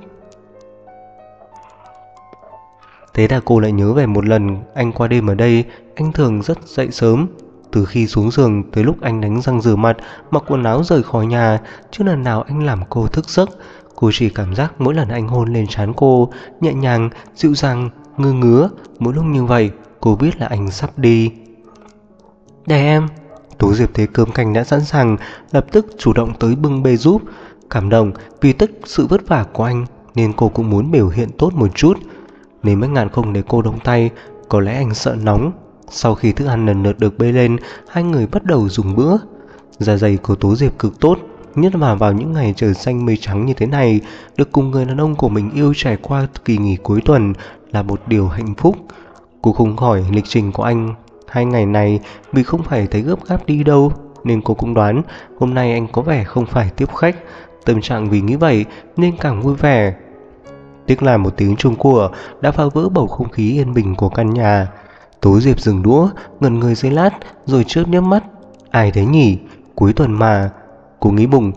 Thế là cô lại nhớ về một lần anh qua đêm ở đây. Anh thường rất dậy sớm. Từ khi xuống giường tới lúc anh đánh răng rửa mặt, mặc quần áo rời khỏi nhà, chưa lần nào anh làm cô thức giấc. Cô chỉ cảm giác mỗi lần anh hôn lên trán cô, nhẹ nhàng, dịu dàng, ngứa ngứa. Mỗi lúc như vậy cô biết là anh sắp đi. Để em. Tố Diệp thấy cơm canh đã sẵn sàng, lập tức chủ động tới bưng bê giúp. Cảm động vì tất sự vất vả của anh nên cô cũng muốn biểu hiện tốt một chút. Nếu Ánh Ngàn không để cô động tay, có lẽ anh sợ nóng. Sau khi thức ăn lần lượt được bê lên, hai người bắt đầu dùng bữa. Dạ dày của Tố Diệp cực tốt, nhất là vào những ngày trời xanh mây trắng như thế này. Được cùng người đàn ông của mình yêu trải qua kỳ nghỉ cuối tuần là một điều hạnh phúc. Cô không hỏi lịch trình của anh 2 ngày này vì không phải thấy gấp gáp đi đâu, nên cô cũng đoán hôm nay anh có vẻ không phải tiếp khách. Tâm trạng vì nghĩ vậy nên càng vui vẻ. Tiếc là một tiếng chuông của đã phá vỡ bầu không khí yên bình của căn nhà. Tố Diệp dừng đũa, ngẩn người giây lát, rồi chớp nhấp mắt. Ai thế nhỉ? Cuối tuần mà. Cô nghĩ bụng.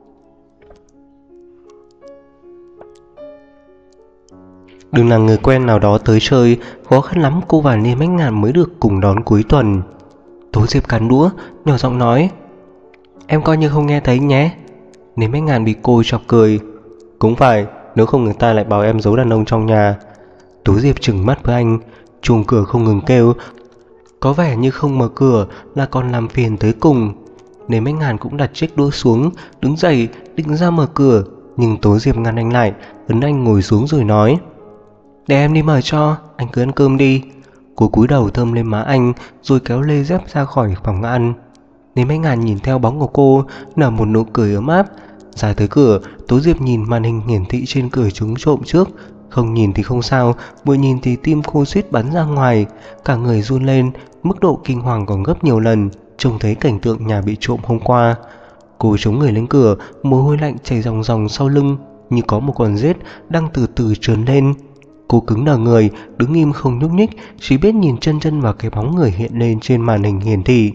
Đừng là người quen nào đó tới chơi, khó khăn lắm cô và Lê Bách Ngạn mới được cùng đón cuối tuần. Tố Diệp cắn đũa, nhỏ giọng nói. Em coi như không nghe thấy nhé. Lê Bách Ngạn bị cô chọc cười. Cũng phải, nếu không người ta lại bảo em giấu đàn ông trong nhà. Tố Diệp trừng mắt với anh. Chuông cửa không ngừng kêu, có vẻ như không mở cửa là còn làm phiền tới cùng. Lê Bách Ngạn cũng đặt chiếc đũa xuống, đứng dậy định ra mở cửa, nhưng Tố Diệp ngăn anh lại, ấn anh ngồi xuống rồi nói. Để em đi mở cho, anh cứ ăn cơm đi. Cô cúi đầu thơm lên má anh, rồi kéo lê dép ra khỏi phòng ăn. Lê Bách Ngạn nhìn theo bóng của cô, nở một nụ cười ấm áp. Ra tới cửa, Tố Diệp nhìn màn hình hiển thị trên cửa trúng trộm trước. Không nhìn thì không sao, vừa nhìn thì tim cô suýt bắn ra ngoài. Cả người run lên, mức độ kinh hoàng còn gấp nhiều lần. Trông thấy cảnh tượng nhà bị trộm hôm qua. Cô chống người lên cửa, mồ hôi lạnh chảy ròng ròng sau lưng, như có một con rết đang từ từ trườn lên. Cô cứng đờ người, đứng im không nhúc nhích, chỉ biết nhìn chân chân vào cái bóng người hiện lên trên màn hình hiển thị.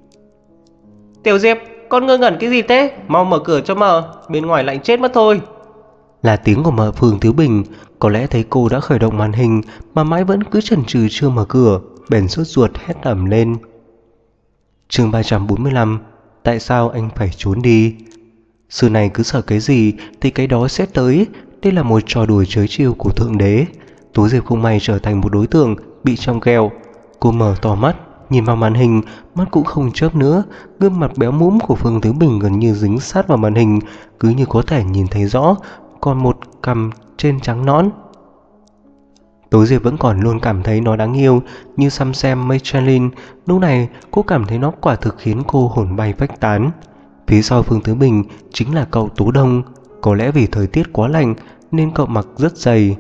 Tiểu Diệp, con ngơ ngẩn cái gì thế? Mau mở cửa cho mợ, bên ngoài lạnh chết mất thôi. Là tiếng của mợ Phương Thiếu Bình. Có lẽ thấy cô đã khởi động màn hình mà mãi vẫn cứ chần chừ chưa mở cửa, bèn sốt ruột hét ầm lên. Chương 345. Tại sao anh phải trốn đi? Xưa này cứ sợ cái gì thì cái đó sẽ tới. Đây là một trò đùa trớ trêu của Thượng Đế. Tố Diệp không may trở thành một đối tượng bị trong ghẹo. Cô mở to mắt, nhìn vào màn hình, mắt cũng không chớp nữa. Gương mặt béo mũm của Phương Thiếu Bình gần như dính sát vào màn hình, cứ như có thể nhìn thấy rõ còn một cằm trên trắng nõn. Tố Diệp vẫn còn luôn cảm thấy nó đáng yêu như xăm xem Michelin. Lúc này cô cảm thấy nó quả thực khiến cô hồn bay phách tán. Phía sau Phương Thiếu Bình chính là cậu Tố Đông. Có lẽ vì thời tiết quá lạnh nên cậu mặc rất dày.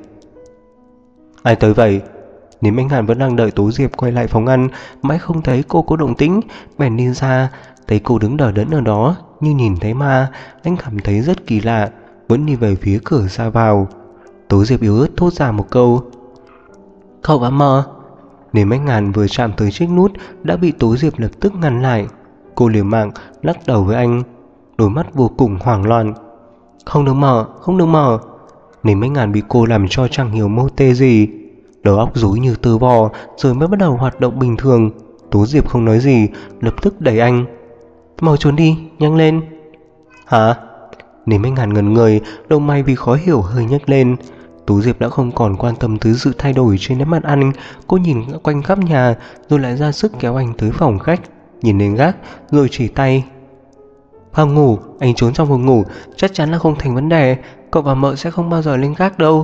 Ai tới vậy? Nếu anh Hàn vẫn đang đợi Tố Diệp quay lại phòng ăn, mãi không thấy cô có động tĩnh, bèn đi ra. Thấy cô đứng đờ đẫn ở đó như nhìn thấy ma, anh cảm thấy rất kỳ lạ, vẫn đi về phía cửa ra vào. Tố Diệp yếu ớt thốt ra một câu. Cậu và mờ. Nếu anh Hàn vừa chạm tới chiếc nút đã bị Tố Diệp lập tức ngăn lại. Cô liều mạng lắc đầu với anh, đôi mắt vô cùng hoảng loạn. Không được mở, không được mở. Nếu anh Hàn bị cô làm cho chẳng hiểu mô tê gì. Đầu óc rối như tơ vò rồi mới bắt đầu hoạt động bình thường. Tố Diệp không nói gì, lập tức đẩy anh. Mau trốn đi, nhanh lên. Hả? Nếu anh Hàn ngẩn người, đầu mày vì khó hiểu hơi nhếch lên. Tố Diệp đã không còn quan tâm tới sự thay đổi trên nét mặt anh. Cô nhìn quanh khắp nhà rồi lại ra sức kéo anh tới phòng khách, nhìn lên gác rồi chỉ tay. Phòng ngủ, anh trốn trong phòng ngủ chắc chắn là không thành vấn đề. Cậu và mợ sẽ không bao giờ lên gác đâu.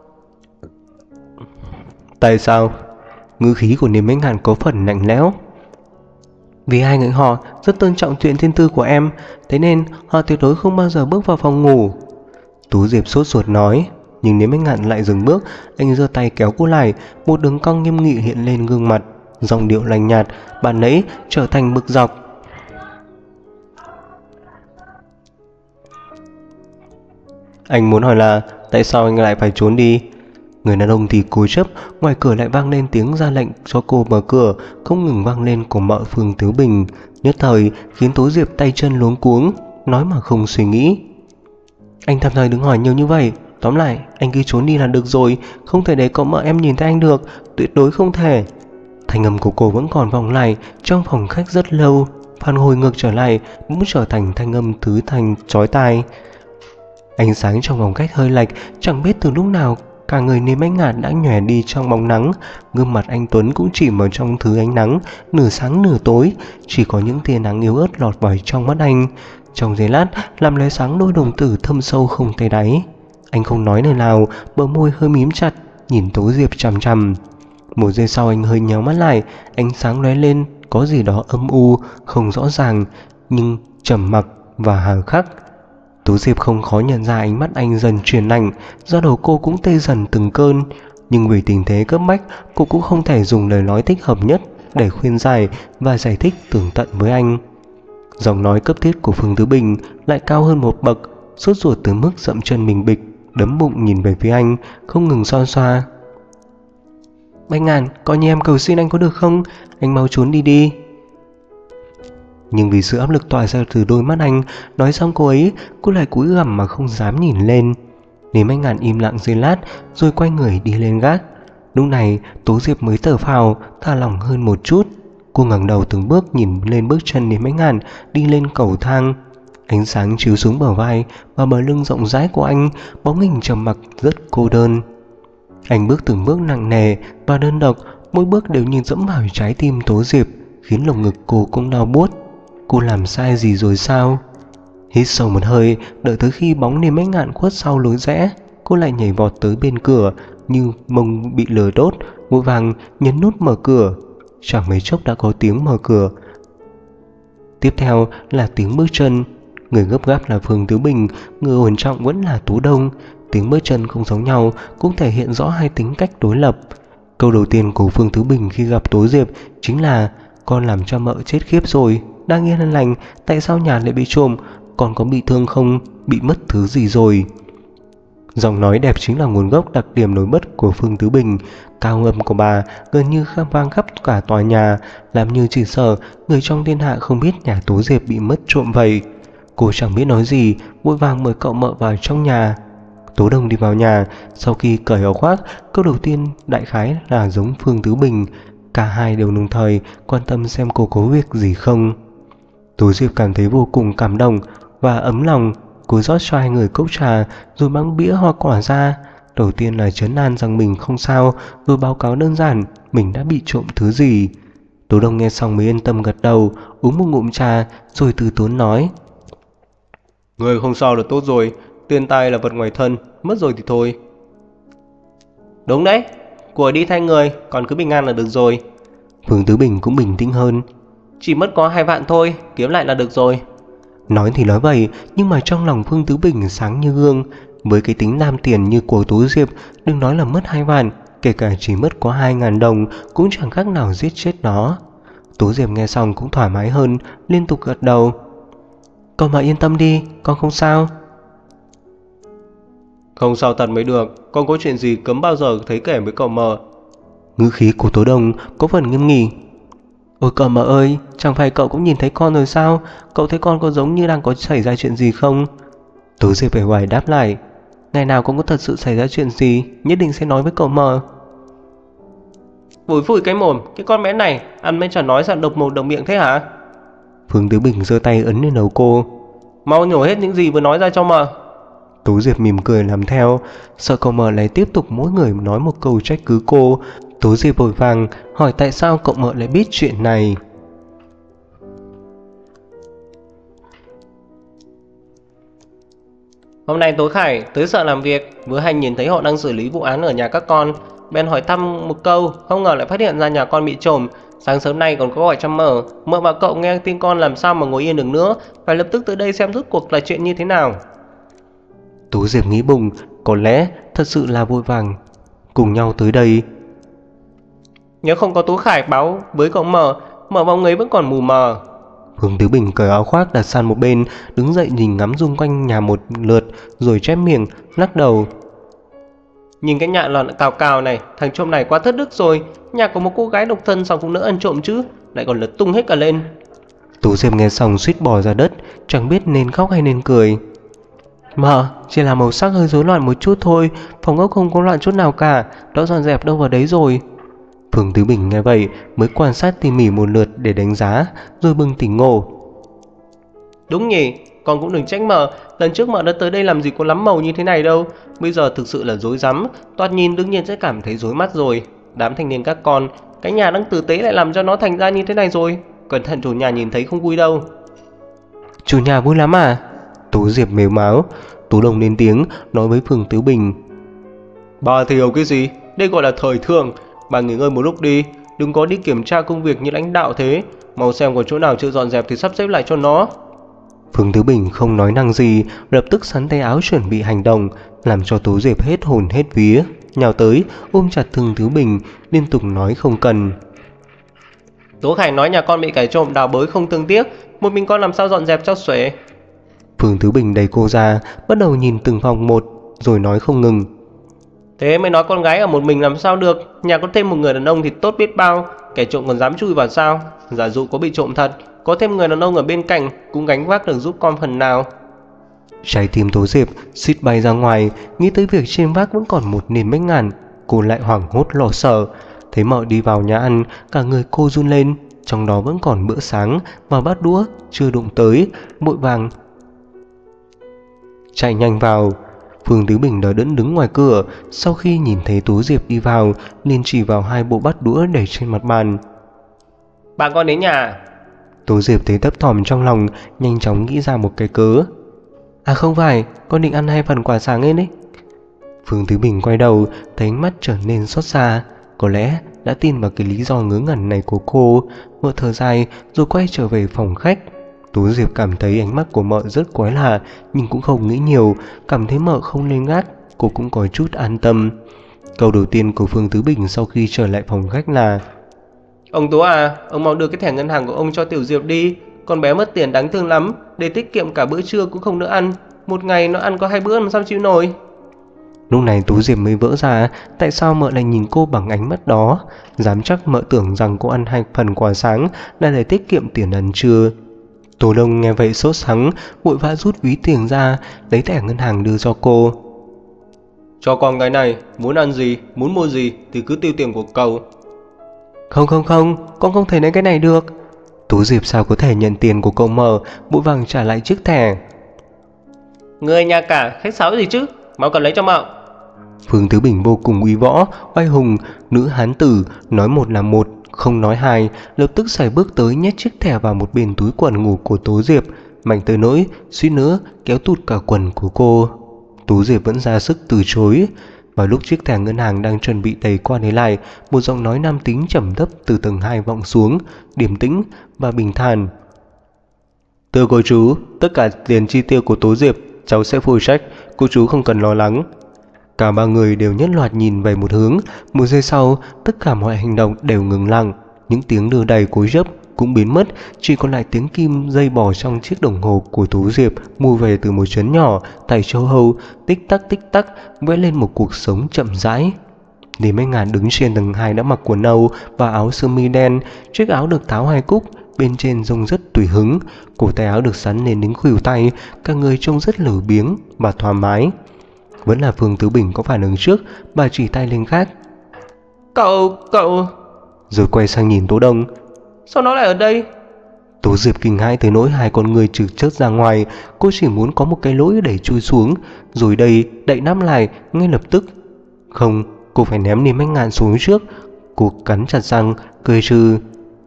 Tại sao? Ngữ khí của Niềm Anh Hàn có phần lạnh lẽo. Vì hai người họ rất tôn trọng chuyện riêng tư của em, thế nên họ tuyệt đối không bao giờ bước vào phòng ngủ. Tú Diệp sốt ruột nói. Nhưng Niềm Anh Hàn lại dừng bước. Anh giơ tay kéo cô lại, một đường cong nghiêm nghị hiện lên gương mặt, giọng điệu lạnh nhạt ban nãy trở thành bực dọc. Anh muốn hỏi là tại sao anh lại phải trốn đi? Người đàn ông thì cố chấp. Ngoài cửa lại vang lên tiếng ra lệnh cho cô mở cửa, không ngừng vang lên của mợ Phương Thiếu Bình. Nhất thời khiến Tố Diệp tay chân luống cuống, nói mà không suy nghĩ. Anh tạm thời đừng hỏi nhiều như vậy. Tóm lại anh cứ trốn đi là được rồi, không thể để cậu mợ em nhìn thấy anh được, tuyệt đối không thể. Thanh âm của cô vẫn còn vọng lại trong phòng khách rất lâu, phản hồi ngược trở lại cũng trở thành thanh âm thứ thanh chói tai. Ánh sáng trong phòng khách hơi lệch, chẳng biết từ lúc nào cả người Niềm Anh Hàn đã nhòe đi trong bóng nắng. Gương mặt anh Tuấn cũng chìm ở trong thứ ánh nắng nửa sáng nửa tối, chỉ có những tia nắng yếu ớt lọt vào trong mắt anh, trong giây lát làm lóe sáng đôi đồng tử thâm sâu không thấy đáy. Anh không nói lời nào, bờ môi hơi mím chặt, nhìn Tố Diệp chằm chằm. Một giây sau anh hơi nhéo mắt lại, ánh sáng lóe lên, có gì đó âm u, không rõ ràng, nhưng trầm mặc và hà khắc. Tố Diệp không khó nhận ra ánh mắt anh dần chuyển lạnh, do đầu cô cũng tê dần từng cơn. Nhưng vì tình thế cấp bách, cô cũng không thể dùng lời nói thích hợp nhất để khuyên giải và giải thích tường tận với anh. Giọng nói cấp thiết của Phương Tứ Bình lại cao hơn một bậc, sốt ruột tới mức dậm chân mình bịch, đấm bụng nhìn về phía anh, không ngừng xoa xoa. Bạch Ngạn, coi như em cầu xin anh có được không? Anh mau trốn đi đi. Nhưng vì sự áp lực tỏa ra từ đôi mắt anh, nói xong cô lại cúi gằm mà không dám nhìn lên. Nên Bạch Ngạn im lặng giây lát rồi quay người đi lên gác. Lúc này Tố Diệp mới thở phào, thả lỏng hơn một chút. Cô ngẩng đầu từng bước nhìn lên bước chân đến Bạch Ngạn đi lên cầu thang. Ánh sáng chiếu xuống bờ vai và bờ lưng rộng rãi của anh, bóng hình trầm mặc rất cô đơn. Anh bước từng bước nặng nề và đơn độc, mỗi bước đều như dẫm vào trái tim Tố Diệp, khiến lồng ngực cô cũng đau buốt. Cô làm sai gì rồi sao? Hít sâu một hơi, đợi tới khi bóng đêm Bạch Ngạn khuất sau lối rẽ, cô lại nhảy vọt tới bên cửa như mông bị lửa đốt, vội vàng nhấn nút mở cửa. Chẳng mấy chốc đã có tiếng mở cửa. Tiếp theo là tiếng bước chân. Người gấp gáp là Phương Tứ Bình, người ổn trọng vẫn là Tú Đông. Tiếng bước chân không giống nhau cũng thể hiện rõ hai tính cách đối lập. Câu đầu tiên của Phương Tứ Bình khi gặp Tố Diệp chính là: con làm cho mợ chết khiếp rồi, đang yên lành, tại sao nhà lại bị trộm? Con có bị thương không? Bị mất thứ gì rồi? Giọng nói đẹp chính là nguồn gốc đặc điểm nổi bật của Phương Tứ Bình. Cao ngâm của bà gần như vang khắp cả tòa nhà, làm như chỉ sợ người trong thiên hạ không biết nhà Tố Diệp bị mất trộm vậy. Cô chẳng biết nói gì, vội vàng mời cậu mợ vào trong nhà. Tố Đông đi vào nhà, sau khi cởi áo khoác, câu đầu tiên đại khái là giống Phương Tứ Bình. Cả hai đều đồng thời quan tâm xem cô có việc gì không. Tố Diệp cảm thấy vô cùng cảm động và ấm lòng. Cô rót cho hai người cốc trà rồi mang bĩa hoa quả ra. Đầu tiên là trấn an rằng mình không sao, rồi báo cáo đơn giản mình đã bị trộm thứ gì. Tố Đông nghe xong mới yên tâm gật đầu, uống một ngụm trà rồi từ tốn nói: người không sao là tốt rồi, tiền tài là vật ngoài thân, mất rồi thì thôi. Đúng đấy, của đi thay người, còn cứ bình an là được rồi. Phương Tứ Bình cũng bình tĩnh hơn: chỉ mất có 2 vạn thôi, kiếm lại là được rồi. Nói thì nói vậy, nhưng mà trong lòng Phương Tứ Bình sáng như gương. Với cái tính tham tiền như của Tố Diệp, đừng nói là mất 2 vạn, kể cả chỉ mất có 2.000 đồng cũng chẳng khác nào giết chết nó. Tố Diệp nghe xong cũng thoải mái hơn, liên tục gật đầu: con mà yên tâm đi, con không sao. Không sao thật mới được, con có chuyện gì cấm bao giờ thấy kể với cậu mợ. Ngữ khí của Tố Đông có phần nghiêm nghị: ôi cậu mợ ơi, chẳng phải cậu cũng nhìn thấy con rồi sao? Cậu thấy con có giống như đang có xảy ra chuyện gì không? Tố Diệp vẻ ngoài đáp lại: ngày nào cũng có thật sự xảy ra chuyện gì, nhất định sẽ nói với cậu mợ. Phủi phủi cái mồm, cái con bé này ăn mấy trò nói sao độc mồm độc miệng thế hả? Phương Tứ Bình giơ tay ấn lên đầu cô: mau nhổ hết những gì vừa nói ra cho mợ. Tố Diệp mỉm cười làm theo, sợ cậu mợ lại tiếp tục mỗi người nói một câu trách cứ cô. Tố Diệp vội vàng hỏi tại sao cậu mợ lại biết chuyện này. Hôm nay Tố Khải tới sở làm việc, vừa hay nhìn thấy họ đang xử lý vụ án ở nhà các con, bèn hỏi thăm một câu, không ngờ lại phát hiện ra nhà con bị trộm. Sáng sớm nay còn có gọi cho mợ và cậu nghe tin con làm sao mà ngồi yên được nữa, phải lập tức tới đây xem rốt cuộc là chuyện như thế nào. Tố Diệp nghĩ bụng, có lẽ thật sự là vội vàng cùng nhau tới đây. Nếu không có Tố Khải báo với cậu mợ bóng ấy vẫn còn mù mờ. Phương Tứ Bình cởi áo khoác đặt sang một bên, đứng dậy nhìn ngắm xung quanh nhà một lượt rồi chép miệng lắc đầu: nhìn cái nhà lợn cào cào này, thằng trộm này quá thất đức rồi. Nhà có một cô gái độc thân sao phụ nữ ăn trộm chứ, lại còn lật tung hết cả lên. Tú Diệp nghe xong suýt bò ra đất, chẳng biết nên khóc hay nên cười. Mợ, chỉ là màu sắc hơi rối loạn một chút thôi, phòng ốc không có loạn chút nào cả, đã dọn dẹp đâu vào đấy rồi. Phương Tứ Bình nghe vậy mới quan sát tỉ mỉ một lượt để đánh giá, rồi bừng tỉnh ngộ: đúng nhỉ, con cũng đừng trách mợ, lần trước mợ đã tới đây làm gì có lắm màu như thế này đâu. Bây giờ thực sự là rối rắm, toát nhìn đương nhiên sẽ cảm thấy rối mắt rồi. Đám thanh niên các con, cái nhà đang tử tế lại làm cho nó thành ra như thế này rồi. Cẩn thận chủ nhà nhìn thấy không vui đâu. Chủ nhà vui lắm à? Tú Diệp mếu máo. Tú Đông lên tiếng nói với Phương Tứ Bình: bà thì hiểu cái gì, đây gọi là thời thường. Bà nghỉ ngơi một lúc đi, đừng có đi kiểm tra công việc như lãnh đạo thế. Mau xem có chỗ nào chưa dọn dẹp thì sắp xếp lại cho nó. Phương Tứ Bình không nói năng gì, lập tức sắn tay áo chuẩn bị hành động, làm cho Tú Diệp hết hồn hết vía, nhào tới ôm chặt Phương Tứ Bình, liên tục nói không cần. Tố Khải nói nhà con bị kẻ trộm đào bới không thương tiếc, một mình con làm sao dọn dẹp cho xuể. Phương Tứ Bình đẩy cô ra, bắt đầu nhìn từng phòng một. rồi nói không ngừng. Thế mới nói con gái ở một mình làm sao được, nhà có thêm một người đàn ông thì tốt biết bao, kẻ trộm còn dám chui vào sao? Giả dụ có bị trộm thật, có thêm người đàn ông ở bên cạnh cũng gánh vác được giúp con phần nào. Trái tim Tố Diệp suýt bay ra ngoài, nghĩ tới việc trên vác vẫn còn một nền bách ngàn, cô lại hoảng hốt lo sợ. Thấy Mợ đi vào nhà ăn, cả người cô run lên, trong đó vẫn còn bữa sáng và bát đũa chưa đụng tới, vội vàng chạy nhanh vào. Phương Tứ Bình đỡ đẫn đứng ngoài cửa, sau khi nhìn thấy Tố Diệp đi vào, liền chỉ vào hai bộ bát đũa để trên mặt bàn. Bạn con đến nhà? Tố Diệp thấy thấp thỏm trong lòng, nhanh chóng nghĩ ra một cái cớ. À không phải, con định ăn 2 phần quả sáng ấy đấy. Phương Tứ Bình quay đầu, thấy ánh mắt trở nên xót xa. Có lẽ đã tin vào cái lý do ngớ ngẩn này của cô. Mợ thở dài rồi quay trở về phòng khách. Tố Diệp cảm thấy ánh mắt của Mợ rất quái lạ, nhưng cũng không nghĩ nhiều. Cảm thấy Mợ không nên gắt, cô cũng có chút an tâm. Câu đầu tiên của Phương Tứ Bình sau khi trở lại phòng khách là: Ông Tú à, ông mau đưa cái thẻ ngân hàng của ông cho Tiểu Diệp đi. Con bé mất tiền đáng thương lắm, để tiết kiệm cả bữa trưa cũng không nữa ăn. Một ngày nó ăn có 2 bữa làm sao chịu nổi. Lúc này Tú Diệp mới vỡ ra tại sao Mợ lại nhìn cô bằng ánh mắt đó. Dám chắc Mợ tưởng rằng cô ăn 2 phần quả sáng là để tiết kiệm tiền ăn trưa. Tô Đông nghe vậy sốt sắng, vội vã rút ví tiền ra, lấy thẻ ngân hàng đưa cho cô. Cho con cái này, muốn ăn gì, muốn mua gì thì cứ tiêu tiền của cậu. Không, con không thể lấy cái này được. Tú Diệp sao có thể nhận tiền của cậu Mợ, vội vàng trả lại chiếc thẻ. Người nhà cả, khách sáo gì chứ, mau cần lấy cho Mợ. Phương Tứ Bình vô cùng uy võ, oai hùng, nữ hán tử, nói một là một, không nói hai, lập tức sải bước tới nhét chiếc thẻ vào một bên túi quần ngủ của Tố Diệp, mạnh tới nỗi suýt nữa kéo tụt cả quần của cô. Tố Diệp vẫn ra sức từ chối. Vào lúc chiếc thẻ ngân hàng đang chuẩn bị đẩy qua đẩy lại, một giọng nói nam tính trầm thấp từ tầng 2 vọng xuống, điềm tĩnh và bình thản. Thưa cô chú, tất cả tiền chi tiêu của Tố Diệp cháu sẽ phụ trách, cô chú không cần lo lắng. Cả ba người đều nhất loạt nhìn về một hướng. Một giây sau, tất cả mọi hành động đều ngừng lặng. Những tiếng đưa đẩy cối rấp cũng biến mất, chỉ còn lại tiếng kim dây bò trong chiếc đồng hồ của Tú Diệp mua về từ một trấn nhỏ tại châu Âu, tích tắc vẽ lên một cuộc sống chậm rãi. Lý Mấy Ngàn đứng trên tầng 2 đã mặc quần Âu và áo sơ mi đen, chiếc áo được tháo 2 cúc, bên trên trông rất tùy hứng, cổ tay áo được sắn lên đến khuỷu tay, cả người trông rất lười biếng và thoải mái. Vẫn là Phương Tứ Bình có phản ứng trước, bà chỉ tay lên khác. Cậu... Rồi quay sang nhìn Tố Đông. Sao nó lại ở đây? Tố Diệp kinh hãi tới nỗi hai con người trực chớt ra ngoài. Cô chỉ muốn có một cái lối để chui xuống, rồi đây đậy nắp lại ngay lập tức. Không, cô phải ném Lý Mấy Ngàn xuống trước. Cô cắn chặt răng, cười trừ.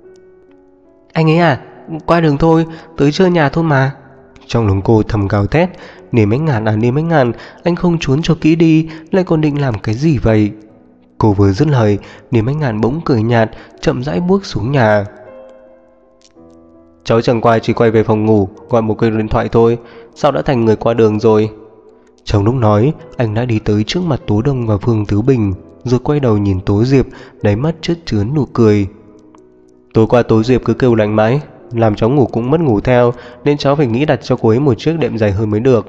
Anh ấy à, qua đường thôi, tới chơi nhà thôi mà. Trong lòng cô thầm gào thét. Lý Mấy Ngàn à Lý Mấy Ngàn, anh không trốn cho kỹ đi, lại còn định làm cái gì vậy? Cô vừa dứt lời, Lý Mấy Ngàn bỗng cười nhạt, chậm rãi bước xuống nhà. Cháu chẳng qua chỉ quay về phòng ngủ, gọi một cuộc điện thoại thôi, sao đã thành người qua đường rồi? Trong lúc nói, anh đã đi tới trước mặt Tố Đông và Phương Tứ Bình, rồi quay đầu nhìn Tố Diệp, đáy mắt chất chứa nụ cười. Tối qua Tố Diệp cứ kêu lạnh mãi, làm cháu ngủ cũng mất ngủ theo, nên cháu phải nghĩ đặt cho cô ấy một chiếc đệm dày hơn mới được.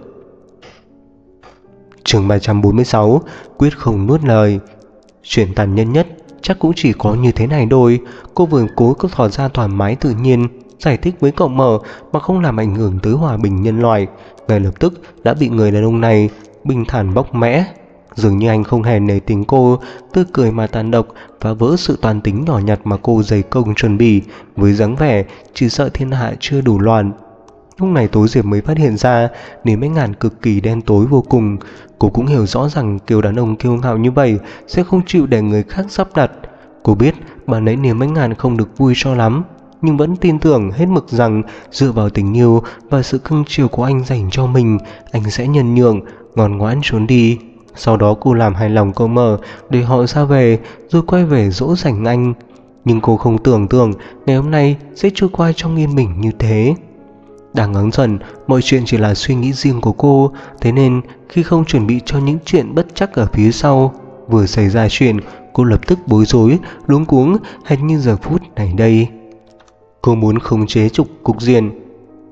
Chương 346, quyết không nuốt lời. Chuyện tàn nhẫn nhất chắc cũng chỉ có như thế này thôi. Cô vừa cố cứ tỏ ra thoải mái tự nhiên, giải thích với cậu Mở mà không làm ảnh hưởng tới hòa bình nhân loại, ngay lập tức đã bị người đàn ông này bình thản bóc mẽ. Dường như anh không hề nể tình cô, tươi cười mà tàn độc và vỡ sự toan tính nhỏ nhặt mà cô dày công chuẩn bị, với dáng vẻ chỉ sợ thiên hạ chưa đủ loạn. Lúc này Tố Diệp mới phát hiện ra Lý Mấy Ngàn cực kỳ đen tối vô cùng. Cô cũng hiểu rõ rằng kiểu đàn ông kiêu ngạo như vậy sẽ không chịu để người khác sắp đặt. Cô biết bản nãy Lý Mấy Ngàn không được vui cho lắm, nhưng vẫn tin tưởng hết mực rằng dựa vào tình yêu và sự cưng chiều của anh dành cho mình, anh sẽ nhân nhượng, ngoan ngoãn trốn đi. Sau đó cô làm hài lòng cậu Mở để họ ra về, rồi quay về dỗ dành anh. Nhưng cô không tưởng tượng ngày hôm nay sẽ trôi qua trong yên bình như thế. Đang ngóng dần, mọi chuyện chỉ là suy nghĩ riêng của cô, thế nên khi không chuẩn bị cho những chuyện bất trắc ở phía sau, vừa xảy ra chuyện, cô lập tức bối rối, luống cuống hệt như giờ phút này đây. Cô muốn khống chế cục diện.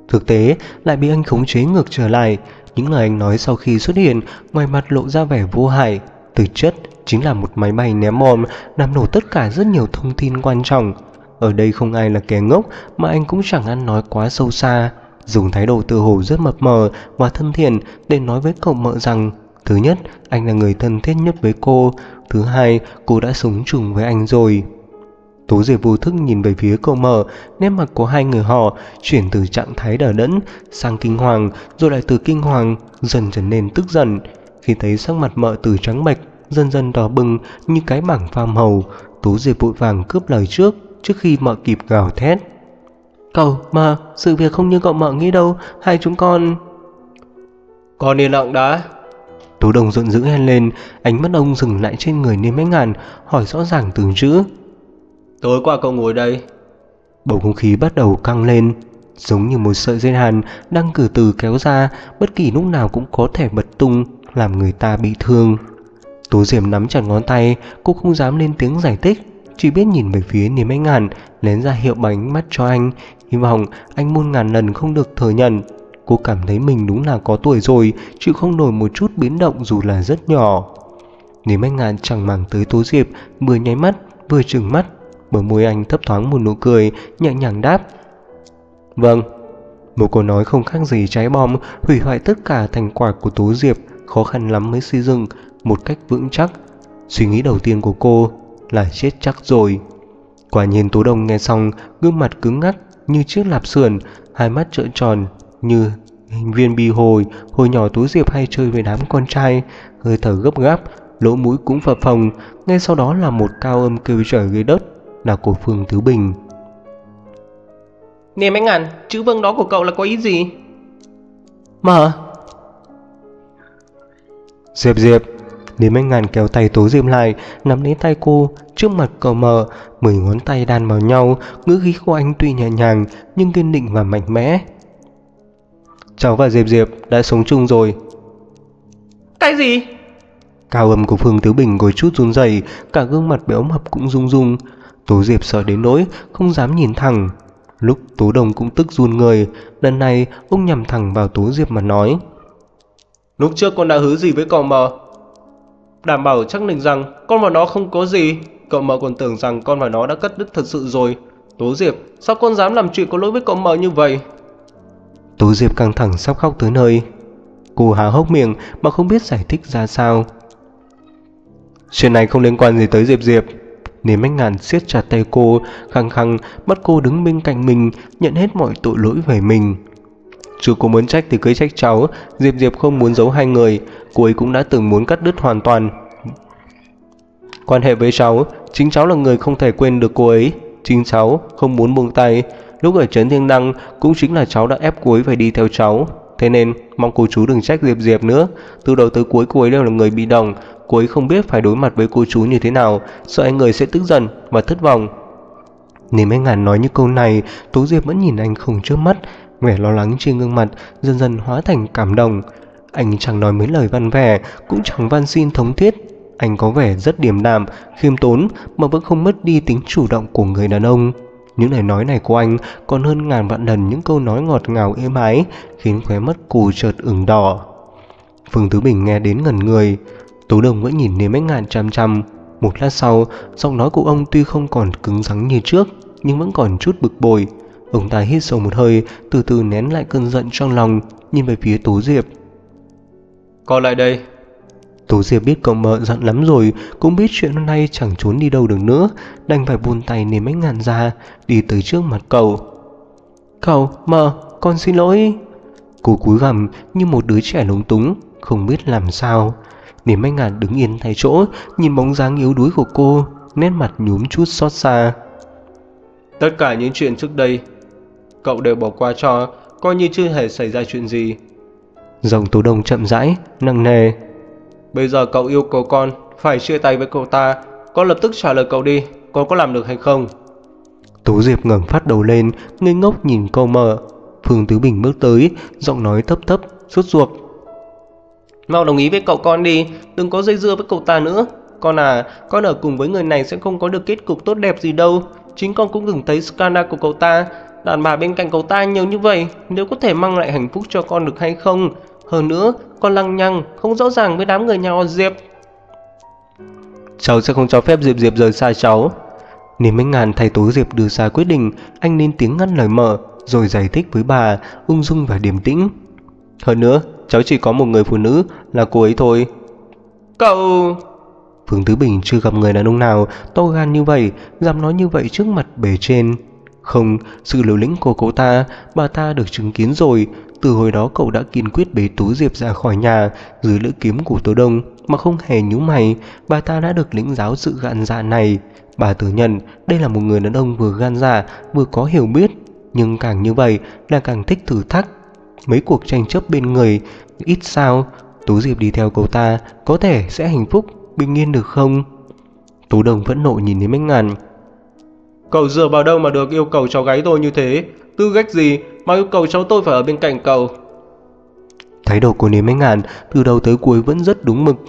Thực tế lại bị anh khống chế ngược trở lại. Những lời anh nói sau khi xuất hiện, ngoài mặt lộ ra vẻ vô hại, thực chất chính là một máy bay ném bom làm nổ tất cả rất nhiều thông tin quan trọng. Ở đây không ai là kẻ ngốc, mà anh cũng chẳng ăn nói quá sâu xa, dùng thái độ tự hồ rất mập mờ và thân thiện để nói với cậu mợ rằng, thứ nhất, anh là người thân thiết nhất với cô, thứ hai, cô đã sống chung với anh rồi. Tố Diệp vô thức nhìn về phía cậu mợ, nét mặt của hai người họ chuyển từ trạng thái đờ đẫn sang kinh hoàng, rồi lại từ kinh hoàng dần trở nên tức giận. Khi thấy sắc mặt mợ từ trắng bệch dần dần đỏ bừng như cái bảng phàm hầu, Tố Diệp vội vàng cướp lời trước khi mợ kịp gào thét. Cậu mợ, sự việc không như cậu mợ nghĩ đâu, hai chúng con... Con yên lặng đã. Tố Đồng giận dữ hét lên, ánh mắt ông dừng lại trên người Niêm Bách Ngạn, hỏi rõ ràng từng chữ. Tối qua cậu ngồi đây. Bầu không khí bắt đầu căng lên, giống như một sợi dây hàn đang từ từ kéo ra, bất kỳ lúc nào cũng có thể bật tung, làm người ta bị thương. Tố Diệp nắm chặt ngón tay, cô không dám lên tiếng giải thích, chỉ biết nhìn về phía Niêm Bách Ngạn, lén ra hiệu bằng ánh mắt cho anh, hy vọng anh muôn ngàn lần không được thừa nhận. Cô cảm thấy mình đúng là có tuổi rồi, chịu không nổi một chút biến động dù là rất nhỏ. Niêm Bách Ngạn chẳng màng tới Tố Diệp, vừa nháy mắt vừa trừng mắt, bờ môi anh thấp thoáng một nụ cười, nhẹ nhàng đáp. Vâng. Một câu nói không khác gì trái bom, hủy hoại tất cả thành quả của Tố Diệp khó khăn lắm mới xây dựng một cách vững chắc. Suy nghĩ đầu tiên của cô là chết chắc rồi. Quả nhiên Tố Đồng nghe xong, gương mặt cứng ngắc như chiếc lạp sườn, hai mắt trợn tròn như hình viên bi hồi nhỏ Tố Diệp hay chơi với đám con trai, hơi thở gấp gáp, lỗ mũi cũng phập phồng. Ngay sau đó là một cao âm kêu trời ghê đất, là của Phương Tứ Bình. Niêm Bách Ngạn, chữ vâng đó của cậu là có ý gì? Mà Diệp. Niêm Bách Ngạn kéo tay Tố Diệp lại, nắm lấy tay cô, trước mặt cậu mờ, 10 ngón tay đan vào nhau, ngữ khí của anh tuy nhẹ nhàng nhưng kiên định và mạnh mẽ. Cháu và Diệp đã sống chung rồi. Cái gì? Cao âm của Phương Tứ Bình có chút run rẩy, cả gương mặt béo mập cũng rung rung. Tố Diệp sợ đến nỗi không dám nhìn thẳng. Lúc Tố Đồng cũng tức run người, lần này ông nhằm thẳng vào Tố Diệp mà nói. Lúc trước con đã hứa gì với cậu mợ? Đảm bảo chắc định rằng con và nó không có gì. Cậu mợ còn tưởng rằng con và nó đã cắt đứt thật sự rồi. Tố Diệp, sao con dám làm chuyện có lỗi với cậu mợ như vậy? Tố Diệp căng thẳng sắp khóc tới nơi. Cô há hốc miệng mà không biết giải thích ra sao. Chuyện này không liên quan gì tới Diệp. Niêm Bách Ngạn siết chặt tay cô, khăng khăng bắt cô đứng bên cạnh mình, nhận hết mọi tội lỗi về mình. Dù cô muốn trách thì cứ trách cháu, Diệp không muốn giấu hai người, cô ấy cũng đã từng muốn cắt đứt hoàn toàn quan hệ với cháu, chính cháu là người không thể quên được cô ấy, chính cháu không muốn buông tay. Lúc ở Trấn Thiên Đăng cũng chính là cháu đã ép cô ấy phải đi theo cháu, thế nên mong cô chú đừng trách Diệp nữa. Từ đầu tới cuối cô ấy đều là người bị động, cô ấy không biết phải đối mặt với cô chú như thế nào, sợ anh người sẽ tức giận và thất vọng. Niêm Bách Ngạn nói những câu này, Tố Diệp vẫn nhìn anh không chớp mắt, vẻ lo lắng trên gương mặt dần dần hóa thành cảm động. Anh chẳng nói mấy lời văn vẻ, cũng chẳng van xin thống thiết. Anh có vẻ rất điềm đạm, khiêm tốn mà vẫn không mất đi tính chủ động của người đàn ông. Những lời nói này của anh còn hơn ngàn vạn lần những câu nói ngọt ngào êm ái, khiến khóe mắt cô chợt ửng đỏ. Phương Tứ Bình nghe đến ngẩn người. Tố Đồng vẫn nhìn Niêm Bách Ngạn chăm chăm. Một lát sau, giọng nói của ông tuy không còn cứng rắn như trước, nhưng vẫn còn chút bực bội. Ông ta hít sâu một hơi, từ từ nén lại cơn giận trong lòng, nhìn về phía Tố Diệp. Con lại đây. Tố Diệp biết cậu mợ giận lắm rồi, cũng biết chuyện hôm nay chẳng trốn đi đâu được nữa, đành phải buông tay Niêm Bách Ngạn ra, đi tới trước mặt cậu. Cậu, mợ, con xin lỗi. Cô cúi gằm như một đứa trẻ lúng túng, không biết làm sao. Niêm Bách Ngạn đứng yên tại chỗ, nhìn bóng dáng yếu đuối của cô, nét mặt nhúm chút xót xa. Tất cả những chuyện trước đây cậu đều bỏ qua cho, coi như chưa hề xảy ra chuyện gì. Giọng Tố Đồng chậm rãi, nặng nề. Bây giờ cậu yêu cầu con phải chia tay với cậu ta, con lập tức trả lời cậu đi, con có làm được hay không? Tố Diệp ngẩng phát đầu lên, ngây ngốc nhìn cậu mợ. Phương Tứ Bình bước tới, giọng nói thấp thấp, sốt ruột. Mau đồng ý với cậu con đi, đừng có dây dưa với cậu ta nữa. Con à, con ở cùng với người này sẽ không có được kết cục tốt đẹp gì đâu. Chính con cũng từng thấy scandal của cậu ta. đàn bà bên cạnh cậu ta nhiều như vậy, nếu có thể mang lại hạnh phúc cho con được hay không? Hơn nữa, con lăng nhăng, không rõ ràng với đám người nhà họ Diệp. Cháu sẽ không cho phép Diệp rời xa cháu. Niềm Anh Ngàn thay Tố Diệp đưa ra quyết định, anh lên tiếng ngăn lời mở, rồi giải thích với bà, ung dung và điềm tĩnh. Hơn nữa, cháu chỉ có một người phụ nữ, là cô ấy thôi. Cậu... Phương Tứ Bình chưa gặp người đàn ông nào to gan như vậy, dám nói như vậy trước mặt bề trên. Không, sự liều lĩnh của cô ta, bà ta được chứng kiến rồi. Từ hồi đó cậu đã kiên quyết bế Tố Diệp ra khỏi nhà dưới lưỡi kiếm của Tố Đông mà không hề nhíu mày. Bà ta đã được lĩnh giáo sự gan dạ này. Bà thừa nhận đây là một người đàn ông vừa gan dạ vừa có hiểu biết, nhưng càng như vậy là càng thích thử thách. Mấy cuộc tranh chấp bên người ít sao, Tố Diệp đi theo cậu ta có thể sẽ hạnh phúc bình yên được không? Tố Đông phẫn nộ nhìn đến Anh Ngàn. Cậu dựa vào đâu mà được yêu cầu cháu gái tôi như thế? Tư cách gì mà yêu cầu cháu tôi phải ở bên cạnh cậu? Thái độ của Niềm Anh Ngàn từ đầu tới cuối vẫn rất đúng mực.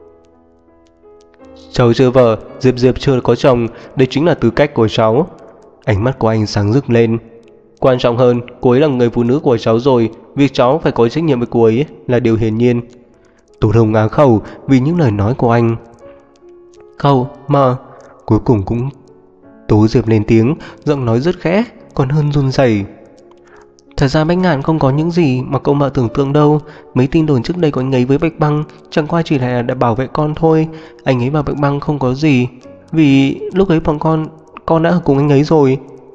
Cháu chưa vợ, Diệp chưa có chồng, đây chính là tư cách của cháu. Ánh mắt của anh sáng rực lên. Quan trọng hơn, cô ấy là người phụ nữ của cháu rồi, việc cháu phải có trách nhiệm với cô ấy là điều hiển nhiên. Tố Đông á khẩu vì những lời nói của anh. Khẩu, mà cuối cùng cũng Tố Diệp lên tiếng, giọng nói rất khẽ, còn hơn run rẩy. Thật ra Bách Ngạn không có những gì mà cậu mợ tưởng tượng đâu. Mấy tin đồn trước đây của anh ấy với Bạch Băng chẳng qua chỉ là để bảo vệ con thôi. Anh ấy và Bạch Băng không có gì, vì lúc ấy bọn con đã ở cùng anh ấy rồi.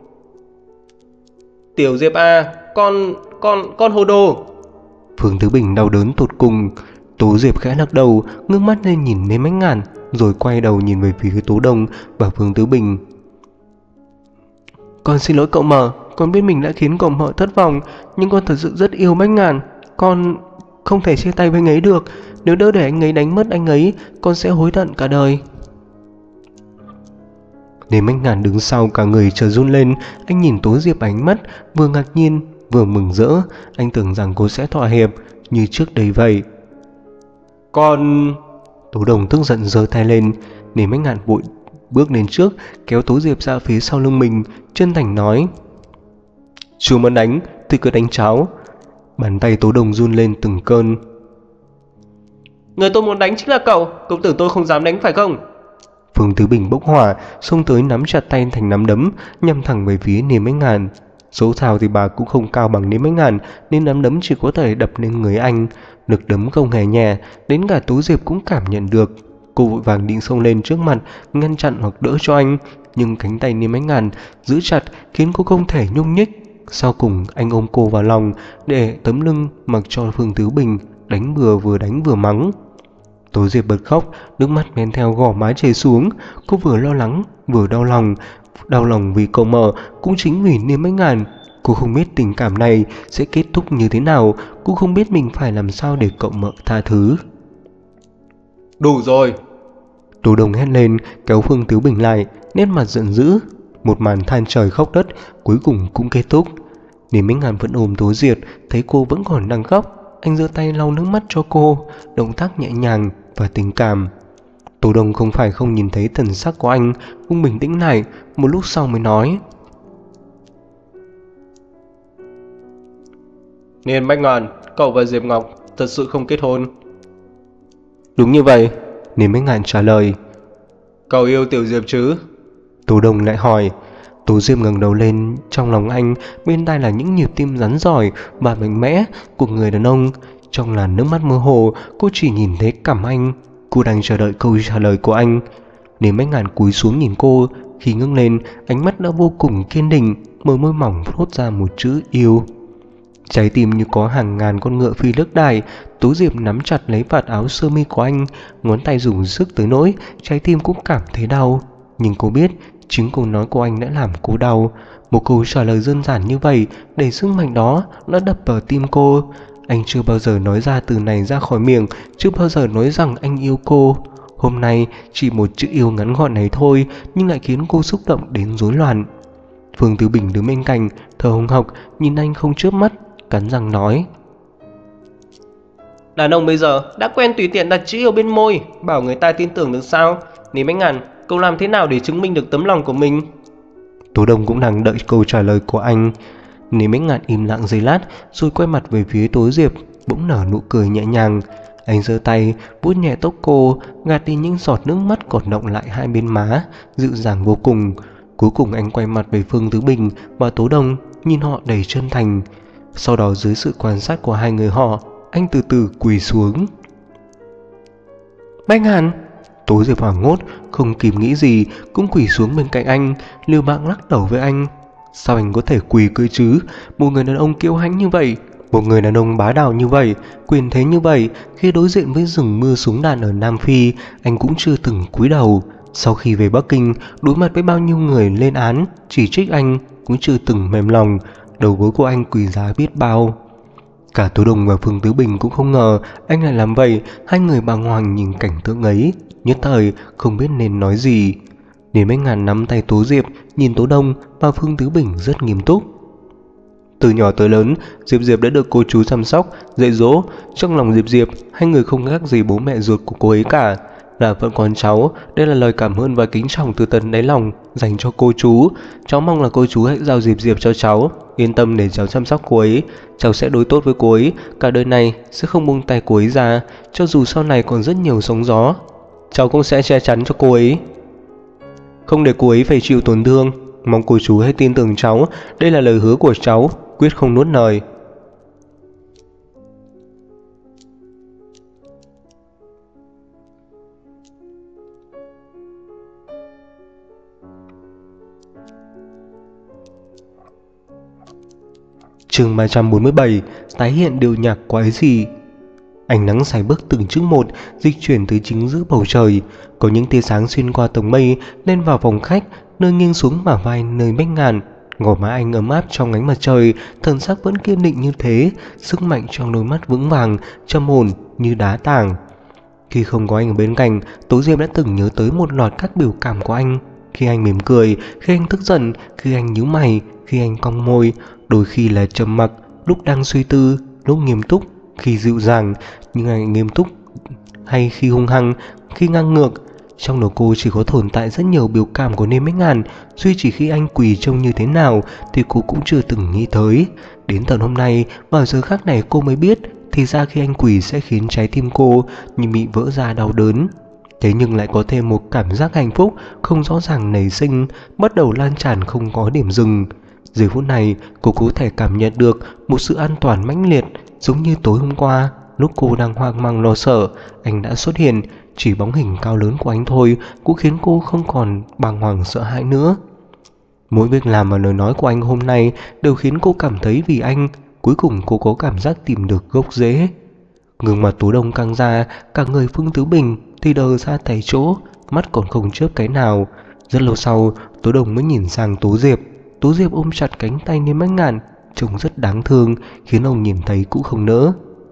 Tiểu Diệp à, con hồ đồ. Phương Tứ Bình đau đớn tột cùng. Tố Diệp khẽ lắc đầu, ngước mắt lên nhìn đến Bách Ngạn, rồi quay đầu nhìn về phía Tố Đông và Phương Tứ Bình. Con xin lỗi cậu mợ, con biết mình đã khiến cậu mợ thất vọng, nhưng con thật sự rất yêu Bách Ngạn. Con không thể chia tay với anh ấy được. Nếu đỡ để anh ấy đánh mất anh ấy, con sẽ hối hận cả đời. Đến Bách Ngạn đứng sau cả người chợt run lên. Anh nhìn Tố Diệp ánh mắt vừa ngạc nhiên vừa mừng rỡ. Anh tưởng rằng cô sẽ thỏa hiệp như trước đây vậy. Con... Tố Đồng tức giận giơ tay lên. Đến Bách Ngạn vội bước lên trước, kéo Tố Diệp ra phía sau lưng mình, chân thành nói: Chú muốn đánh thì cứ đánh cháu. Bàn tay Tố Đồng run lên từng cơn. Người tôi muốn đánh chính là cậu, cậu tưởng tôi không dám đánh phải không? Phương Tứ Bình bốc hỏa, xông tới nắm chặt tay thành nắm đấm, nhắm thẳng về phía Niềm Ánh Ngàn. Số thào thì bà cũng không cao bằng Niềm Ánh Ngàn, nên nắm đấm chỉ có thể đập lên người anh. Lực đấm không hề nhẹ, đến cả Tố Diệp cũng cảm nhận được. Cô vội vàng định xông lên trước mặt, ngăn chặn hoặc đỡ cho anh, nhưng cánh tay Niềm Ánh Ngàn giữ chặt khiến cô không thể nhúc nhích. Sau cùng anh ôm cô vào lòng để tấm lưng, mặc cho Phương Tứ Bình đánh vừa mắng. Tố Diệp bật khóc, nước mắt men theo gò má chảy xuống. Cô vừa lo lắng vừa đau lòng vì cậu mợ, cũng chính vì Niềm Ánh Ngàn. Cô không biết tình cảm này sẽ kết thúc như thế nào, cô không biết mình phải làm sao để cậu mợ tha thứ. Đủ rồi. Tố Đồng hét lên, kéo Phương Tứ Bình lại, nét mặt giận dữ. Một màn than trời khóc đất cuối cùng cũng kết thúc. Niềm Ánh Ngàn vẫn ôm Tố Diệp, thấy cô vẫn còn đang khóc, anh giơ tay lau nước mắt cho cô, động tác nhẹ nhàng và tình cảm. Tố Đồng không phải không nhìn thấy thần sắc của anh, cũng bình tĩnh lại, một lúc sau mới nói: Niên Bách Ngàn, cậu và Diệp Ngọc thật sự không kết hôn? Đúng như vậy, Niềm Ánh Ngàn trả lời. Cậu yêu Tiểu Diệp chứ? Tố Đồng lại hỏi. Tố Diệp ngẩng đầu lên, trong lòng anh bên tai là những nhịp tim rắn rỏi và mạnh mẽ của người đàn ông. Trong làn nước mắt mơ hồ, cô chỉ nhìn thấy cằm anh. Cô đang chờ đợi câu trả lời của anh. Niềm Ánh Ngàn cúi xuống nhìn cô, khi ngước lên, ánh mắt đã vô cùng kiên định, bờ môi mỏng thốt ra một chữ yêu. Trái tim như có hàng ngàn con ngựa phi nước đại. Tố Diệp nắm chặt lấy vạt áo sơ mi của anh, ngón tay dùng sức tới nỗi trái tim cũng cảm thấy đau. Nhưng cô biết chính câu nói của anh đã làm cô đau. Một câu trả lời đơn giản như vậy, đầy sức mạnh đó đã đập vào tim cô. Anh chưa bao giờ nói ra từ này ra khỏi miệng, chưa bao giờ nói rằng anh yêu cô. Hôm nay chỉ một chữ yêu ngắn gọn này thôi, nhưng lại khiến cô xúc động đến rối loạn. Phương Tứ Bình đứng bên cạnh, thở hổn hộc, nhìn anh không chớp mắt, cắn răng nói: Đàn ông bây giờ đã quen tùy tiện đặt chữ yêu bên môi, bảo người ta tin tưởng được sao? Niềm Ánh Ngàn, cậu làm thế nào để chứng minh được tấm lòng của mình? Tố Đông cũng đang đợi câu trả lời của anh. Lý Bách Ngạn im lặng giây lát rồi quay mặt về phía Tố Diệp, bỗng nở nụ cười nhẹ nhàng. Anh giơ tay vuốt nhẹ tóc cô, gạt đi những giọt nước mắt còn đọng lại hai bên má, dịu dàng vô cùng. Cuối cùng anh quay mặt về Phương Tứ Bình và Tố Đông, nhìn họ đầy chân thành. Sau đó dưới sự quan sát của hai người họ, anh từ từ quỳ xuống. Bách Ngạn! Tố Diệp hoảng hốt, không kịp nghĩ gì cũng quỳ xuống bên cạnh anh, liều mạng lắc đầu với anh. Sao anh có thể quỳ cơ chứ? Một người đàn ông kiêu hãnh như vậy, một người đàn ông bá đạo như vậy, quyền thế như vậy, khi đối diện với rừng mưa súng đạn ở Nam Phi, anh cũng chưa từng cúi đầu. Sau khi về Bắc Kinh, đối mặt với bao nhiêu người lên án, chỉ trích anh, cũng chưa từng mềm lòng. Đầu gối của anh quý giá biết bao. Cả Tố Đông và Phương Tứ Bình cũng không ngờ anh lại làm vậy. Hai người bàng hoàng nhìn cảnh tượng ấy, nhất thời không biết nên nói gì. Đến Bách Ngạn nắm tay Tố Diệp, nhìn Tố Đông và Phương Tứ Bình rất nghiêm túc. Từ nhỏ tới lớn, Diệp đã được cô chú chăm sóc, dạy dỗ. Trong lòng Diệp, hai người không khác gì bố mẹ ruột của cô ấy cả. Là phận con cháu, đây là lời cảm ơn và kính trọng từ tận đáy lòng dành cho cô chú. Cháu mong là cô chú hãy giao Diệp cho cháu, yên tâm để cháu chăm sóc cô ấy. Cháu sẽ đối tốt với cô ấy, cả đời này sẽ không buông tay cô ấy ra, cho dù sau này còn rất nhiều sóng gió. Cháu cũng sẽ che chắn cho cô ấy, không để cô ấy phải chịu tổn thương. Mong cô chú hãy tin tưởng cháu, đây là lời hứa của cháu, quyết không nuốt lời. Chương 347, tái hiện điệu nhạc quái dị. Ánh nắng sải bước từng chút một dịch chuyển từ chính giữa bầu trời, có những tia sáng xuyên qua tầng mây lên vào phòng khách, nơi nghiêng xuống bả vai nơi Bách Ngạn. Gò má anh ấm áp trong ánh mặt trời, thần sắc vẫn kiên định như thế, sức mạnh trong đôi mắt vững vàng, trầm ổn như đá tảng. Khi không có anh ở bên cạnh, Tố Diệp đã từng nhớ tới một loạt các biểu cảm của anh. Khi anh mỉm cười, khi anh tức giận, khi anh nhíu mày, khi anh cong môi, đôi khi là trầm mặc, lúc đang suy tư, lúc nghiêm túc, khi dịu dàng, nhưng anh nghiêm túc, hay khi hung hăng, khi ngang ngược. Trong đầu cô chỉ có tồn tại rất nhiều biểu cảm của Niêm Bách Ngạn, duy chỉ khi anh quỳ trông như thế nào thì cô cũng chưa từng nghĩ tới. Đến tận hôm nay, vào giờ khắc này cô mới biết, thì ra khi anh quỳ sẽ khiến trái tim cô như bị vỡ ra đau đớn. Thế nhưng lại có thêm một cảm giác hạnh phúc không rõ ràng nảy sinh, bắt đầu lan tràn không có điểm dừng. Giờ phút này, cô có thể cảm nhận được một sự an toàn mãnh liệt, giống như tối hôm qua, lúc cô đang hoang mang lo sợ, anh đã xuất hiện. Chỉ bóng hình cao lớn của anh thôi cũng khiến cô không còn bàng hoàng sợ hãi nữa. Mỗi việc làm và lời nói của anh hôm nay đều khiến cô cảm thấy vì anh, cuối cùng cô có cảm giác tìm được gốc rễ. Gương mặt Tố Đông căng ra, cả người Phương Tứ Bình thì đờ ra tại chỗ, mắt còn không chớp cái nào. Rất lâu sau, Tố Đông mới nhìn sang Tố Diệp. Tố Diệp ôm chặt cánh tay Niêm Bách Ngạn, trông rất đáng thương, khiến ông nhìn thấy cũng không nỡ.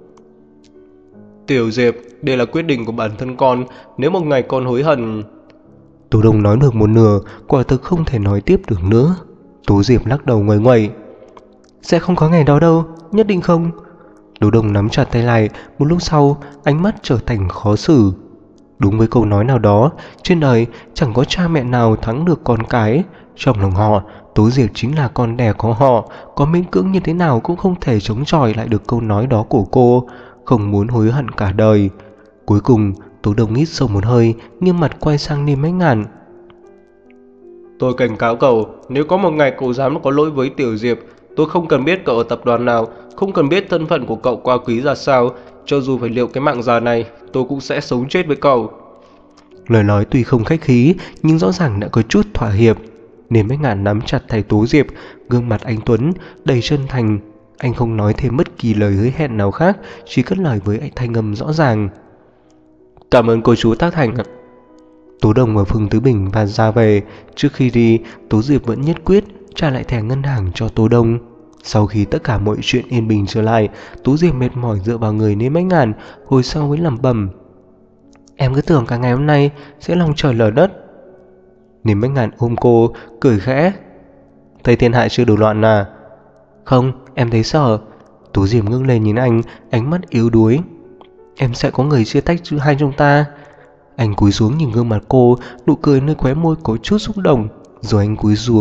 Tiểu Diệp, đây là quyết định của bản thân con, nếu một ngày con hối hận... Tố Đông nói được một nửa, quả thực không thể nói tiếp được nữa. Tố Diệp lắc đầu nguầy nguậy. Sẽ không có ngày đó đâu, nhất định không. Tố Đông nắm chặt tay lại, một lúc sau, ánh mắt trở thành khó xử. Đúng với câu nói nào đó, trên đời chẳng có cha mẹ nào thắng được con cái. Trong lòng họ, Tố Diệp chính là con đẻ của họ, có miễn cưỡng như thế nào cũng không thể chống chọi lại được câu nói đó của cô, không muốn hối hận cả đời. Cuối cùng, Tố Đông hít sâu một hơi, nghiêm mặt quay sang Niêm Bách Ngạn. Tôi cảnh cáo cậu, nếu có một ngày cậu dám có lỗi với Tiểu Diệp, tôi không cần biết cậu ở tập đoàn nào, không cần biết thân phận của cậu cao quý ra sao, cho dù phải liệu cái mạng già này, tôi cũng sẽ sống chết với cậu. Lời nói tuy không khách khí, nhưng rõ ràng đã có chút thỏa hiệp. Niêm Bách Ngạn nắm chặt tay Tố Diệp, gương mặt anh tuấn đầy chân thành. Anh không nói thêm bất kỳ lời hứa hẹn nào khác, chỉ cất lời với thanh âm rõ ràng. Cảm ơn cô chú Tác Thành ạ. Tố Đông và Phương Tứ Bình và ra về. Trước khi đi, Tố Diệp vẫn nhất quyết trả lại thẻ ngân hàng cho Tố Đông. Sau khi tất cả mọi chuyện yên bình trở lại, Tố Diệp mệt mỏi dựa vào người Niêm Bách Ngạn, hồi sau mới lẩm bẩm. Em cứ tưởng cả ngày hôm nay sẽ lòng trời lở đất. Niêm Bách Ngạn ôm cô, cười khẽ. Thấy thiên hạ chưa đủ loạn à? Không, em thấy sợ. Tố Diệp ngước lên nhìn anh, ánh mắt yếu đuối. Em sẽ có người chia tách giữa hai chúng ta. Anh cúi xuống nhìn gương mặt cô, nụ cười nơi khóe môi có chút xúc động. Rồi anh cúi xuống,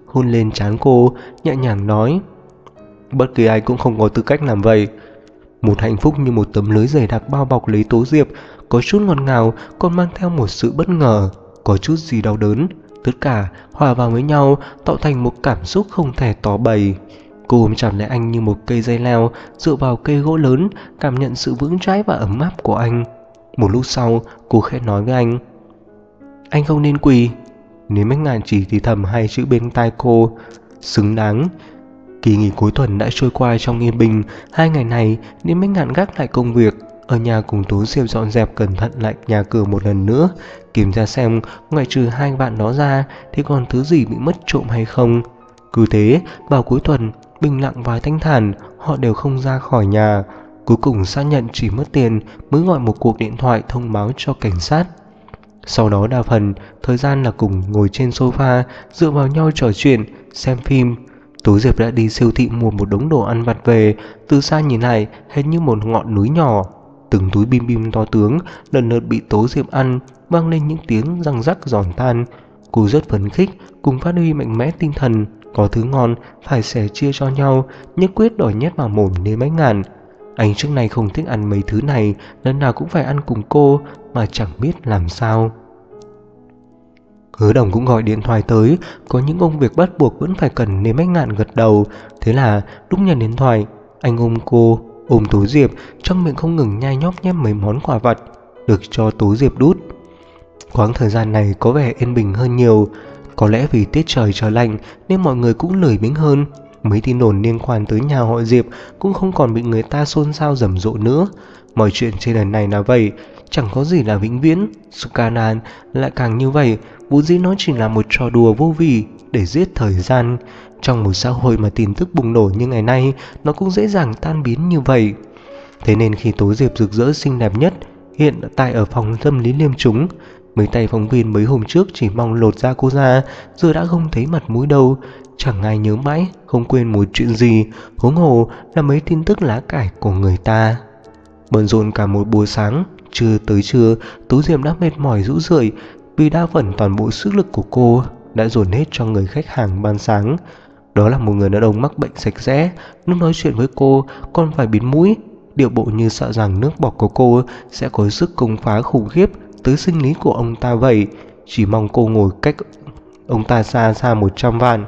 hôn lên trán cô, nhẹ nhàng nói: "Bất kỳ ai cũng không có tư cách làm vậy." Một hạnh phúc như một tấm lưới dày đặc bao bọc lấy Tố Diệp, có chút ngọt ngào, còn mang theo một sự bất ngờ, có chút gì đau đớn. Tất cả hòa vào với nhau tạo thành một cảm xúc không thể tỏ bày. Cô ôm chặt lấy anh như một cây dây leo, dựa vào cây gỗ lớn, cảm nhận sự vững chãi và ấm áp của anh. Một lúc sau, cô khẽ nói với anh: "Anh không nên quỳ." Nếu Bách Ngạn chỉ thì thầm hai chữ bên tai cô: "Xứng đáng." Kỳ nghỉ cuối tuần đã trôi qua trong yên bình. 2 ngày này, Niêm Bách Ngạn gác lại công việc, ở nhà cùng Tố Diệp dọn dẹp cẩn thận lại nhà cửa một lần nữa, kiểm tra xem ngoại trừ 2 bạn đó ra thì còn thứ gì bị mất trộm hay không. Cứ thế, vào cuối tuần, bình lặng và thanh thản, họ đều không ra khỏi nhà. Cuối cùng xác nhận chỉ mất tiền mới gọi một cuộc điện thoại thông báo cho cảnh sát. Sau đó đa phần thời gian là cùng ngồi trên sofa, dựa vào nhau trò chuyện, xem phim. Tố Diệp đã đi siêu thị mua một đống đồ ăn vặt về, từ xa nhìn lại hệt như một ngọn núi nhỏ. Từng túi bim bim to tướng lần lượt bị Tố Diệp ăn, vang lên những tiếng răng rắc giòn tan. Cô rất phấn khích, cùng phát huy mạnh mẽ tinh thần, có thứ ngon phải sẻ chia cho nhau, nhất quyết đòi nhét vào mồm Niêm Bách Ngạn. Anh trước này không thích ăn mấy thứ này, lần nào cũng phải ăn cùng cô mà chẳng biết làm sao. Hứa Đồng cũng gọi điện thoại tới, có những công việc bắt buộc vẫn phải cần Niêm Bách Ngạn gật đầu. Thế là lúc nhận điện thoại, anh ôm cô, ôm Tố Diệp, trong miệng không ngừng nhai nhóp nhép mấy món quà vặt được cho Tố Diệp đút. Quãng thời gian này có vẻ yên bình hơn nhiều. Có lẽ vì tiết trời trở lạnh nên mọi người cũng lười biếng hơn. Mấy tin đồn liên quan tới nhà họ Diệp cũng không còn bị người ta xôn xao rầm rộ nữa. Mọi chuyện trên đời này là vậy, chẳng có gì là vĩnh viễn. Scandal lại càng như vậy, vốn dĩ nó chỉ là một trò đùa vô vị để giết thời gian. Trong một xã hội mà tin tức bùng nổ như ngày nay, nó cũng dễ dàng tan biến như vậy. Thế nên khi Tố Diệp rực rỡ xinh đẹp nhất hiện tại ở phòng tâm lý liêm chúng, mấy tay phóng viên mấy hôm trước chỉ mong lột da cô ra, giờ đã không thấy mặt mũi đâu. Chẳng ai nhớ mãi, không quên một chuyện gì, huống hồ là mấy tin tức lá cải của người ta. Bận rộn cả một buổi sáng, trưa tới trưa, Tố Diệp đã mệt mỏi rũ rượi vì đa phần toàn bộ sức lực của cô đã dồn hết cho người khách hàng ban sáng. Đó là một người đàn ông mắc bệnh sạch sẽ, lúc nói chuyện với cô còn phải bịt mũi, điệu bộ như sợ rằng nước bọt của cô sẽ có sức công phá khủng khiếp tới sinh lý của ông ta vậy. Chỉ mong cô ngồi cách ông ta xa xa 100 vạn.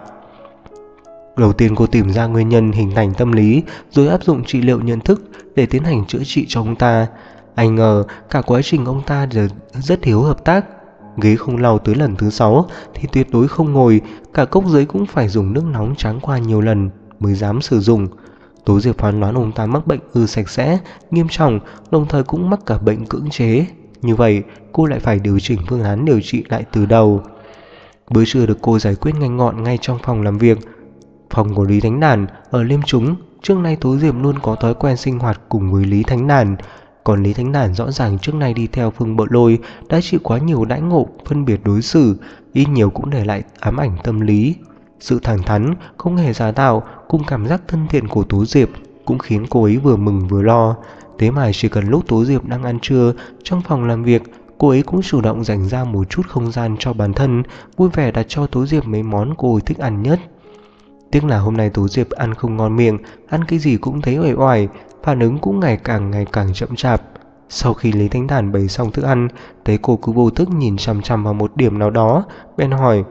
Đầu tiên cô tìm ra nguyên nhân hình thành tâm lý, rồi áp dụng trị liệu nhận thức để tiến hành chữa trị cho ông ta. Anh ngờ cả quá trình ông ta đều rất thiếu hợp tác. Ghế không lau tới lần thứ 6 thì tuyệt đối không ngồi, cả cốc giấy cũng phải dùng nước nóng tráng qua nhiều lần mới dám sử dụng. Tố Diệp phán đoán ông ta mắc bệnh sạch sẽ nghiêm trọng, đồng thời cũng mắc cả bệnh cưỡng chế. Như vậy cô lại phải điều chỉnh phương án điều trị lại từ đầu. Bữa trưa được cô giải quyết nhanh gọn ngay trong phòng làm việc, phòng của Lý Thánh Đàn ở Liêm Chúng. Trước nay Tố Diệp luôn có thói quen sinh hoạt cùng với Lý Thánh Đàn, còn Lý Thánh Đàn rõ ràng trước nay đi theo Phương Bội Lôi đã chịu quá nhiều đãi ngộ phân biệt đối xử, ít nhiều cũng để lại ám ảnh tâm lý. Sự thẳng thắn, không hề giả tạo cùng cảm giác thân thiện của Tố Diệp cũng khiến cô ấy vừa mừng vừa lo. Thế mà chỉ cần lúc Tố Diệp đang ăn trưa trong phòng làm việc, cô ấy cũng chủ động dành ra một chút không gian cho bản thân, vui vẻ đặt cho Tố Diệp mấy món cô ấy thích ăn nhất. Tiếc là hôm nay Tố Diệp ăn không ngon miệng, ăn cái gì cũng thấy uể oải, phản ứng cũng ngày càng chậm chạp. Sau khi Lý Thánh Đàn bày xong thức ăn, thấy cô cứ vô thức nhìn chằm chằm vào một điểm nào đó, bèn hỏi: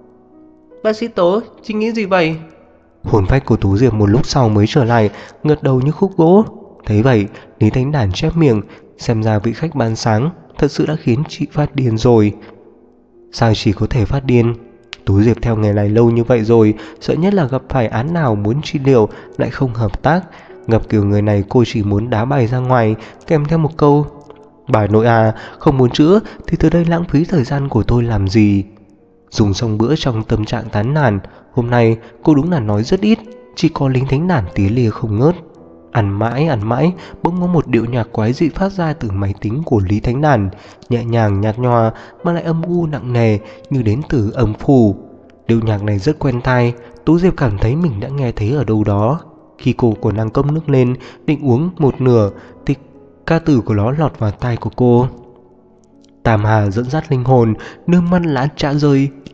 Bác sĩ Tố, chị nghĩ gì vậy? Hồn phách của Tố Diệp một lúc sau mới trở lại, gật đầu như khúc gỗ. Thấy vậy, Lý Thánh Đàn chép miệng, xem ra vị khách ban sáng thật sự đã khiến chị phát điên rồi. Sao chỉ có thể phát điên? Tố Diệp theo nghề này lâu như vậy rồi, sợ nhất là gặp phải án nào muốn trị liệu lại không hợp tác. Gặp kiểu người này cô chỉ muốn đá bài ra ngoài, kèm theo một câu: bà nội à, không muốn chữa thì từ đây lãng phí thời gian của tôi làm gì. Dùng xong bữa trong tâm trạng tán nản, hôm nay cô đúng là nói rất ít, chỉ có Lý Thánh Đàn tía lìa không ngớt. Ăn mãi, bỗng có một điệu nhạc quái dị phát ra từ máy tính của Lý Thánh Đàn, nhẹ nhàng nhạt nhòa mà lại âm u nặng nề như đến từ âm phủ. Điệu nhạc này rất quen tai, Tố Diệp cảm thấy mình đã nghe thấy ở đâu đó. Khi cô còn đang cốc nước lên định uống một nửa thì ca từ của nó lọt vào tai của cô: Tam Hà dẫn dắt linh hồn, nước mắt lã chã rơi,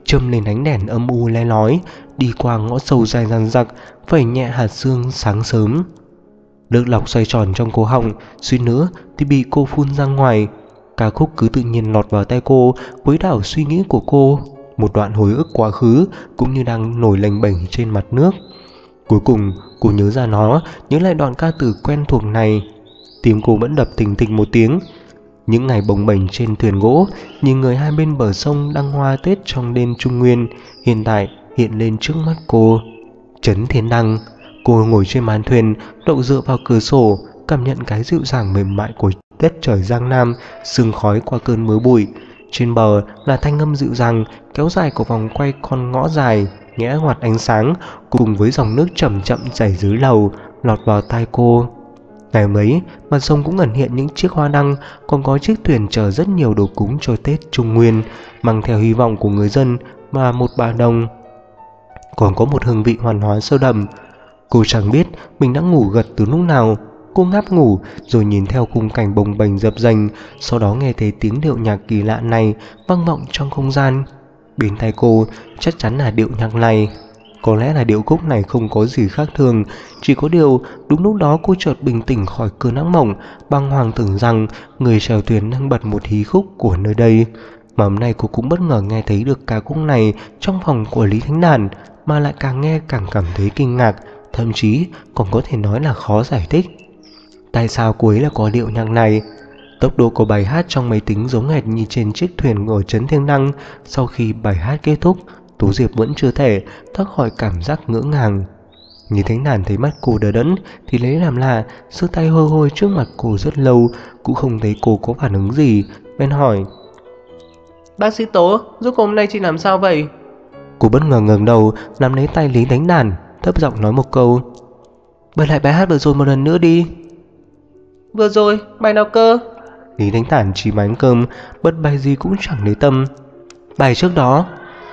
châm lên ánh đèn âm u le lói, đi qua ngõ sâu dài dằng dặc, phẩy nhẹ hạt sương sáng sớm. Nước lọc xoay tròn trong cổ họng, suýt nữa thì bị cô phun ra ngoài. Ca khúc cứ tự nhiên lọt vào tay cô, quấy đảo suy nghĩ của cô. Một đoạn hồi ức quá khứ cũng như đang nổi lềnh bềnh trên mặt nước. Cuối cùng cô nhớ ra nó, nhớ lại đoạn ca từ quen thuộc này. Tim cô vẫn đập thình thịch một tiếng. Những ngày bồng bềnh trên thuyền gỗ, nhìn người hai bên bờ sông đăng hoa Tết trong đêm Trung Nguyên, hiện tại hiện lên trước mắt cô. Trấn Thiên Đăng. Cô ngồi trên màn thuyền, đậu dựa vào cửa sổ, cảm nhận cái dịu dàng mềm mại của đất trời Giang Nam, sương khói qua cơn mưa bụi. Trên bờ là thanh âm dịu dàng kéo dài của vòng quay con ngõ dài, nhẽ ngoặt ánh sáng, cùng với dòng nước chậm chậm chảy dưới lầu lọt vào tai cô. Ngày hôm ấy, mặt sông cũng ẩn hiện những chiếc hoa đăng, còn có chiếc thuyền chở rất nhiều đồ cúng cho Tết Trung Nguyên, mang theo hy vọng của người dân và một bà đồng. Còn có một hương vị hoàn hóa sâu đậm. Cô chẳng biết mình đã ngủ gật từ lúc nào. Cô ngáp ngủ rồi nhìn theo khung cảnh bồng bềnh dập dềnh, sau đó nghe thấy tiếng điệu nhạc kỳ lạ này vang vọng trong không gian. Bên tai cô chắc chắn là điệu nhạc này. Có lẽ là điệu khúc này không có gì khác thường, chỉ có điều đúng lúc đó cô chợt bình tỉnh khỏi cơn ác mộng, bàng hoàng tưởng rằng người chèo thuyền đang bật một hí khúc của nơi đây. Mà hôm nay cô cũng bất ngờ nghe thấy được ca khúc này trong phòng của Lý Thánh Đàn, mà lại càng nghe càng cảm thấy kinh ngạc, thậm chí còn có thể nói là khó giải thích. Tại sao cô ấy lại có điệu nhạc này? Tốc độ của bài hát trong máy tính giống hệt như trên chiếc thuyền ở Trấn Thiên Đăng. Sau khi bài hát kết thúc, Tố Diệp vẫn chưa thể thoát khỏi cảm giác ngỡ ngàng. Lý Thánh Đàn thấy mắt cô đờ đẫn thì lấy làm lạ, giơ tay hôi hôi trước mặt cô rất lâu, cũng không thấy cô có phản ứng gì, bèn hỏi: Bác sĩ Tố, rốt cuộc hôm nay chị làm sao vậy? Cô bất ngờ ngẩng đầu, nắm lấy tay Lý Thánh Đàn, thấp giọng nói một câu: Bật lại bài hát vừa rồi một lần nữa đi. Vừa rồi, bài nào cơ? Lý Thánh Đàn chỉ bánh cơm, bật bài gì cũng chẳng lấy tâm. Bài trước đó.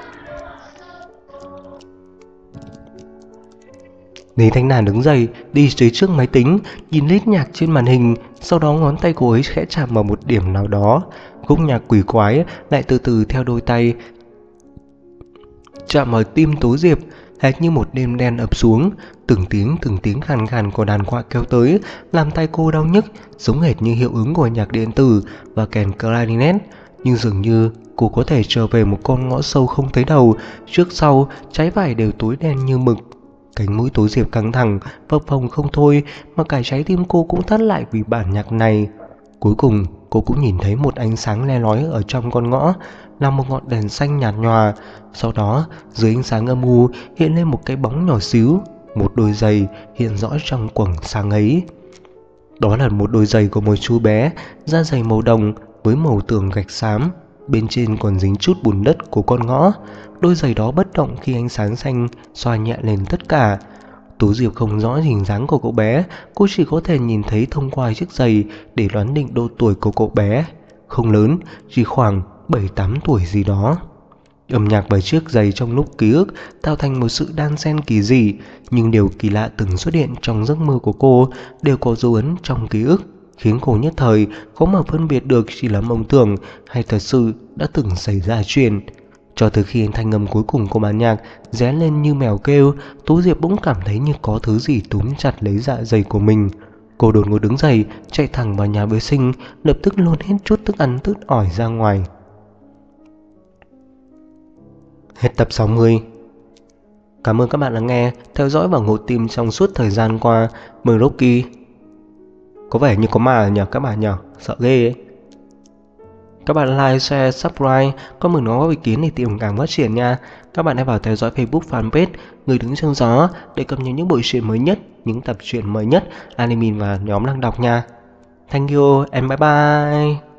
Lý Thánh Đàn đứng dậy, đi tới trước máy tính, nhìn list nhạc trên màn hình, sau đó ngón tay cô ấy khẽ chạm vào một điểm nào đó. Khúc nhạc quỷ quái lại từ từ theo đôi tay chạm vào tim Tố Diệp, hệt như một đêm đen ập xuống. Từng tiếng khàn khàn của đàn quạ kéo tới, làm tay cô đau nhức, giống hệt như hiệu ứng của nhạc điện tử và kèn clarinet. Nhưng dường như cô có thể trở về một con ngõ sâu không thấy đầu, trước sau trái vải đều tối đen như mực. Cánh mũi Tố Diệp căng thẳng, phập phồng không thôi, mà cả trái tim cô cũng thắt lại vì bản nhạc này. Cuối cùng cô cũng nhìn thấy một ánh sáng le lói ở trong con ngõ, là một ngọn đèn xanh nhạt nhòa. Sau đó dưới ánh sáng âm u hiện lên một cái bóng nhỏ xíu, một đôi giày hiện rõ trong quầng sáng ấy. Đó là một đôi giày của một chú bé, da giày màu đồng với màu tường gạch xám, bên trên còn dính chút bùn đất của con ngõ. Đôi giày đó bất động khi ánh sáng xanh xoa nhẹ lên tất cả. Tú Diệp không rõ hình dáng của cậu bé, cô chỉ có thể nhìn thấy thông qua chiếc giày để đoán định độ tuổi của cậu bé. Không lớn, chỉ khoảng 7-8 tuổi gì đó. Âm nhạc và chiếc giày trong lúc ký ức tạo thành một sự đan xen kỳ dị, nhưng điều kỳ lạ từng xuất hiện trong giấc mơ của cô đều có dấu ấn trong ký ức, khiến cô nhất thời khó mà phân biệt được chỉ là mộng tưởng hay thật sự đã từng xảy ra chuyện. Cho tới khi thanh âm cuối cùng của bản nhạc ré lên như mèo kêu, Tú Diệp bỗng cảm thấy như có thứ gì túm chặt lấy dạ dày của mình. Cô đột ngột đứng dậy, chạy thẳng vào nhà vệ sinh, lập tức lôn hết chút thức ăn tớt ỏi ra ngoài. Hết tập 60. Cảm ơn các bạn đã nghe, theo dõi và ủng hộ team trong suốt thời gian qua. Mừng Rocky. Có vẻ như có ma nhờ các bạn nhờ, sợ ghê ấy. Các bạn like, share, subscribe, comment nó có ý kiến để team càng phát triển nha. Các bạn hãy vào theo dõi Facebook fanpage Người Đứng Trong Gió để cập nhật những bộ truyện mới nhất, những tập truyện mới nhất, anime và nhóm đang đọc nha. Thank you and bye bye.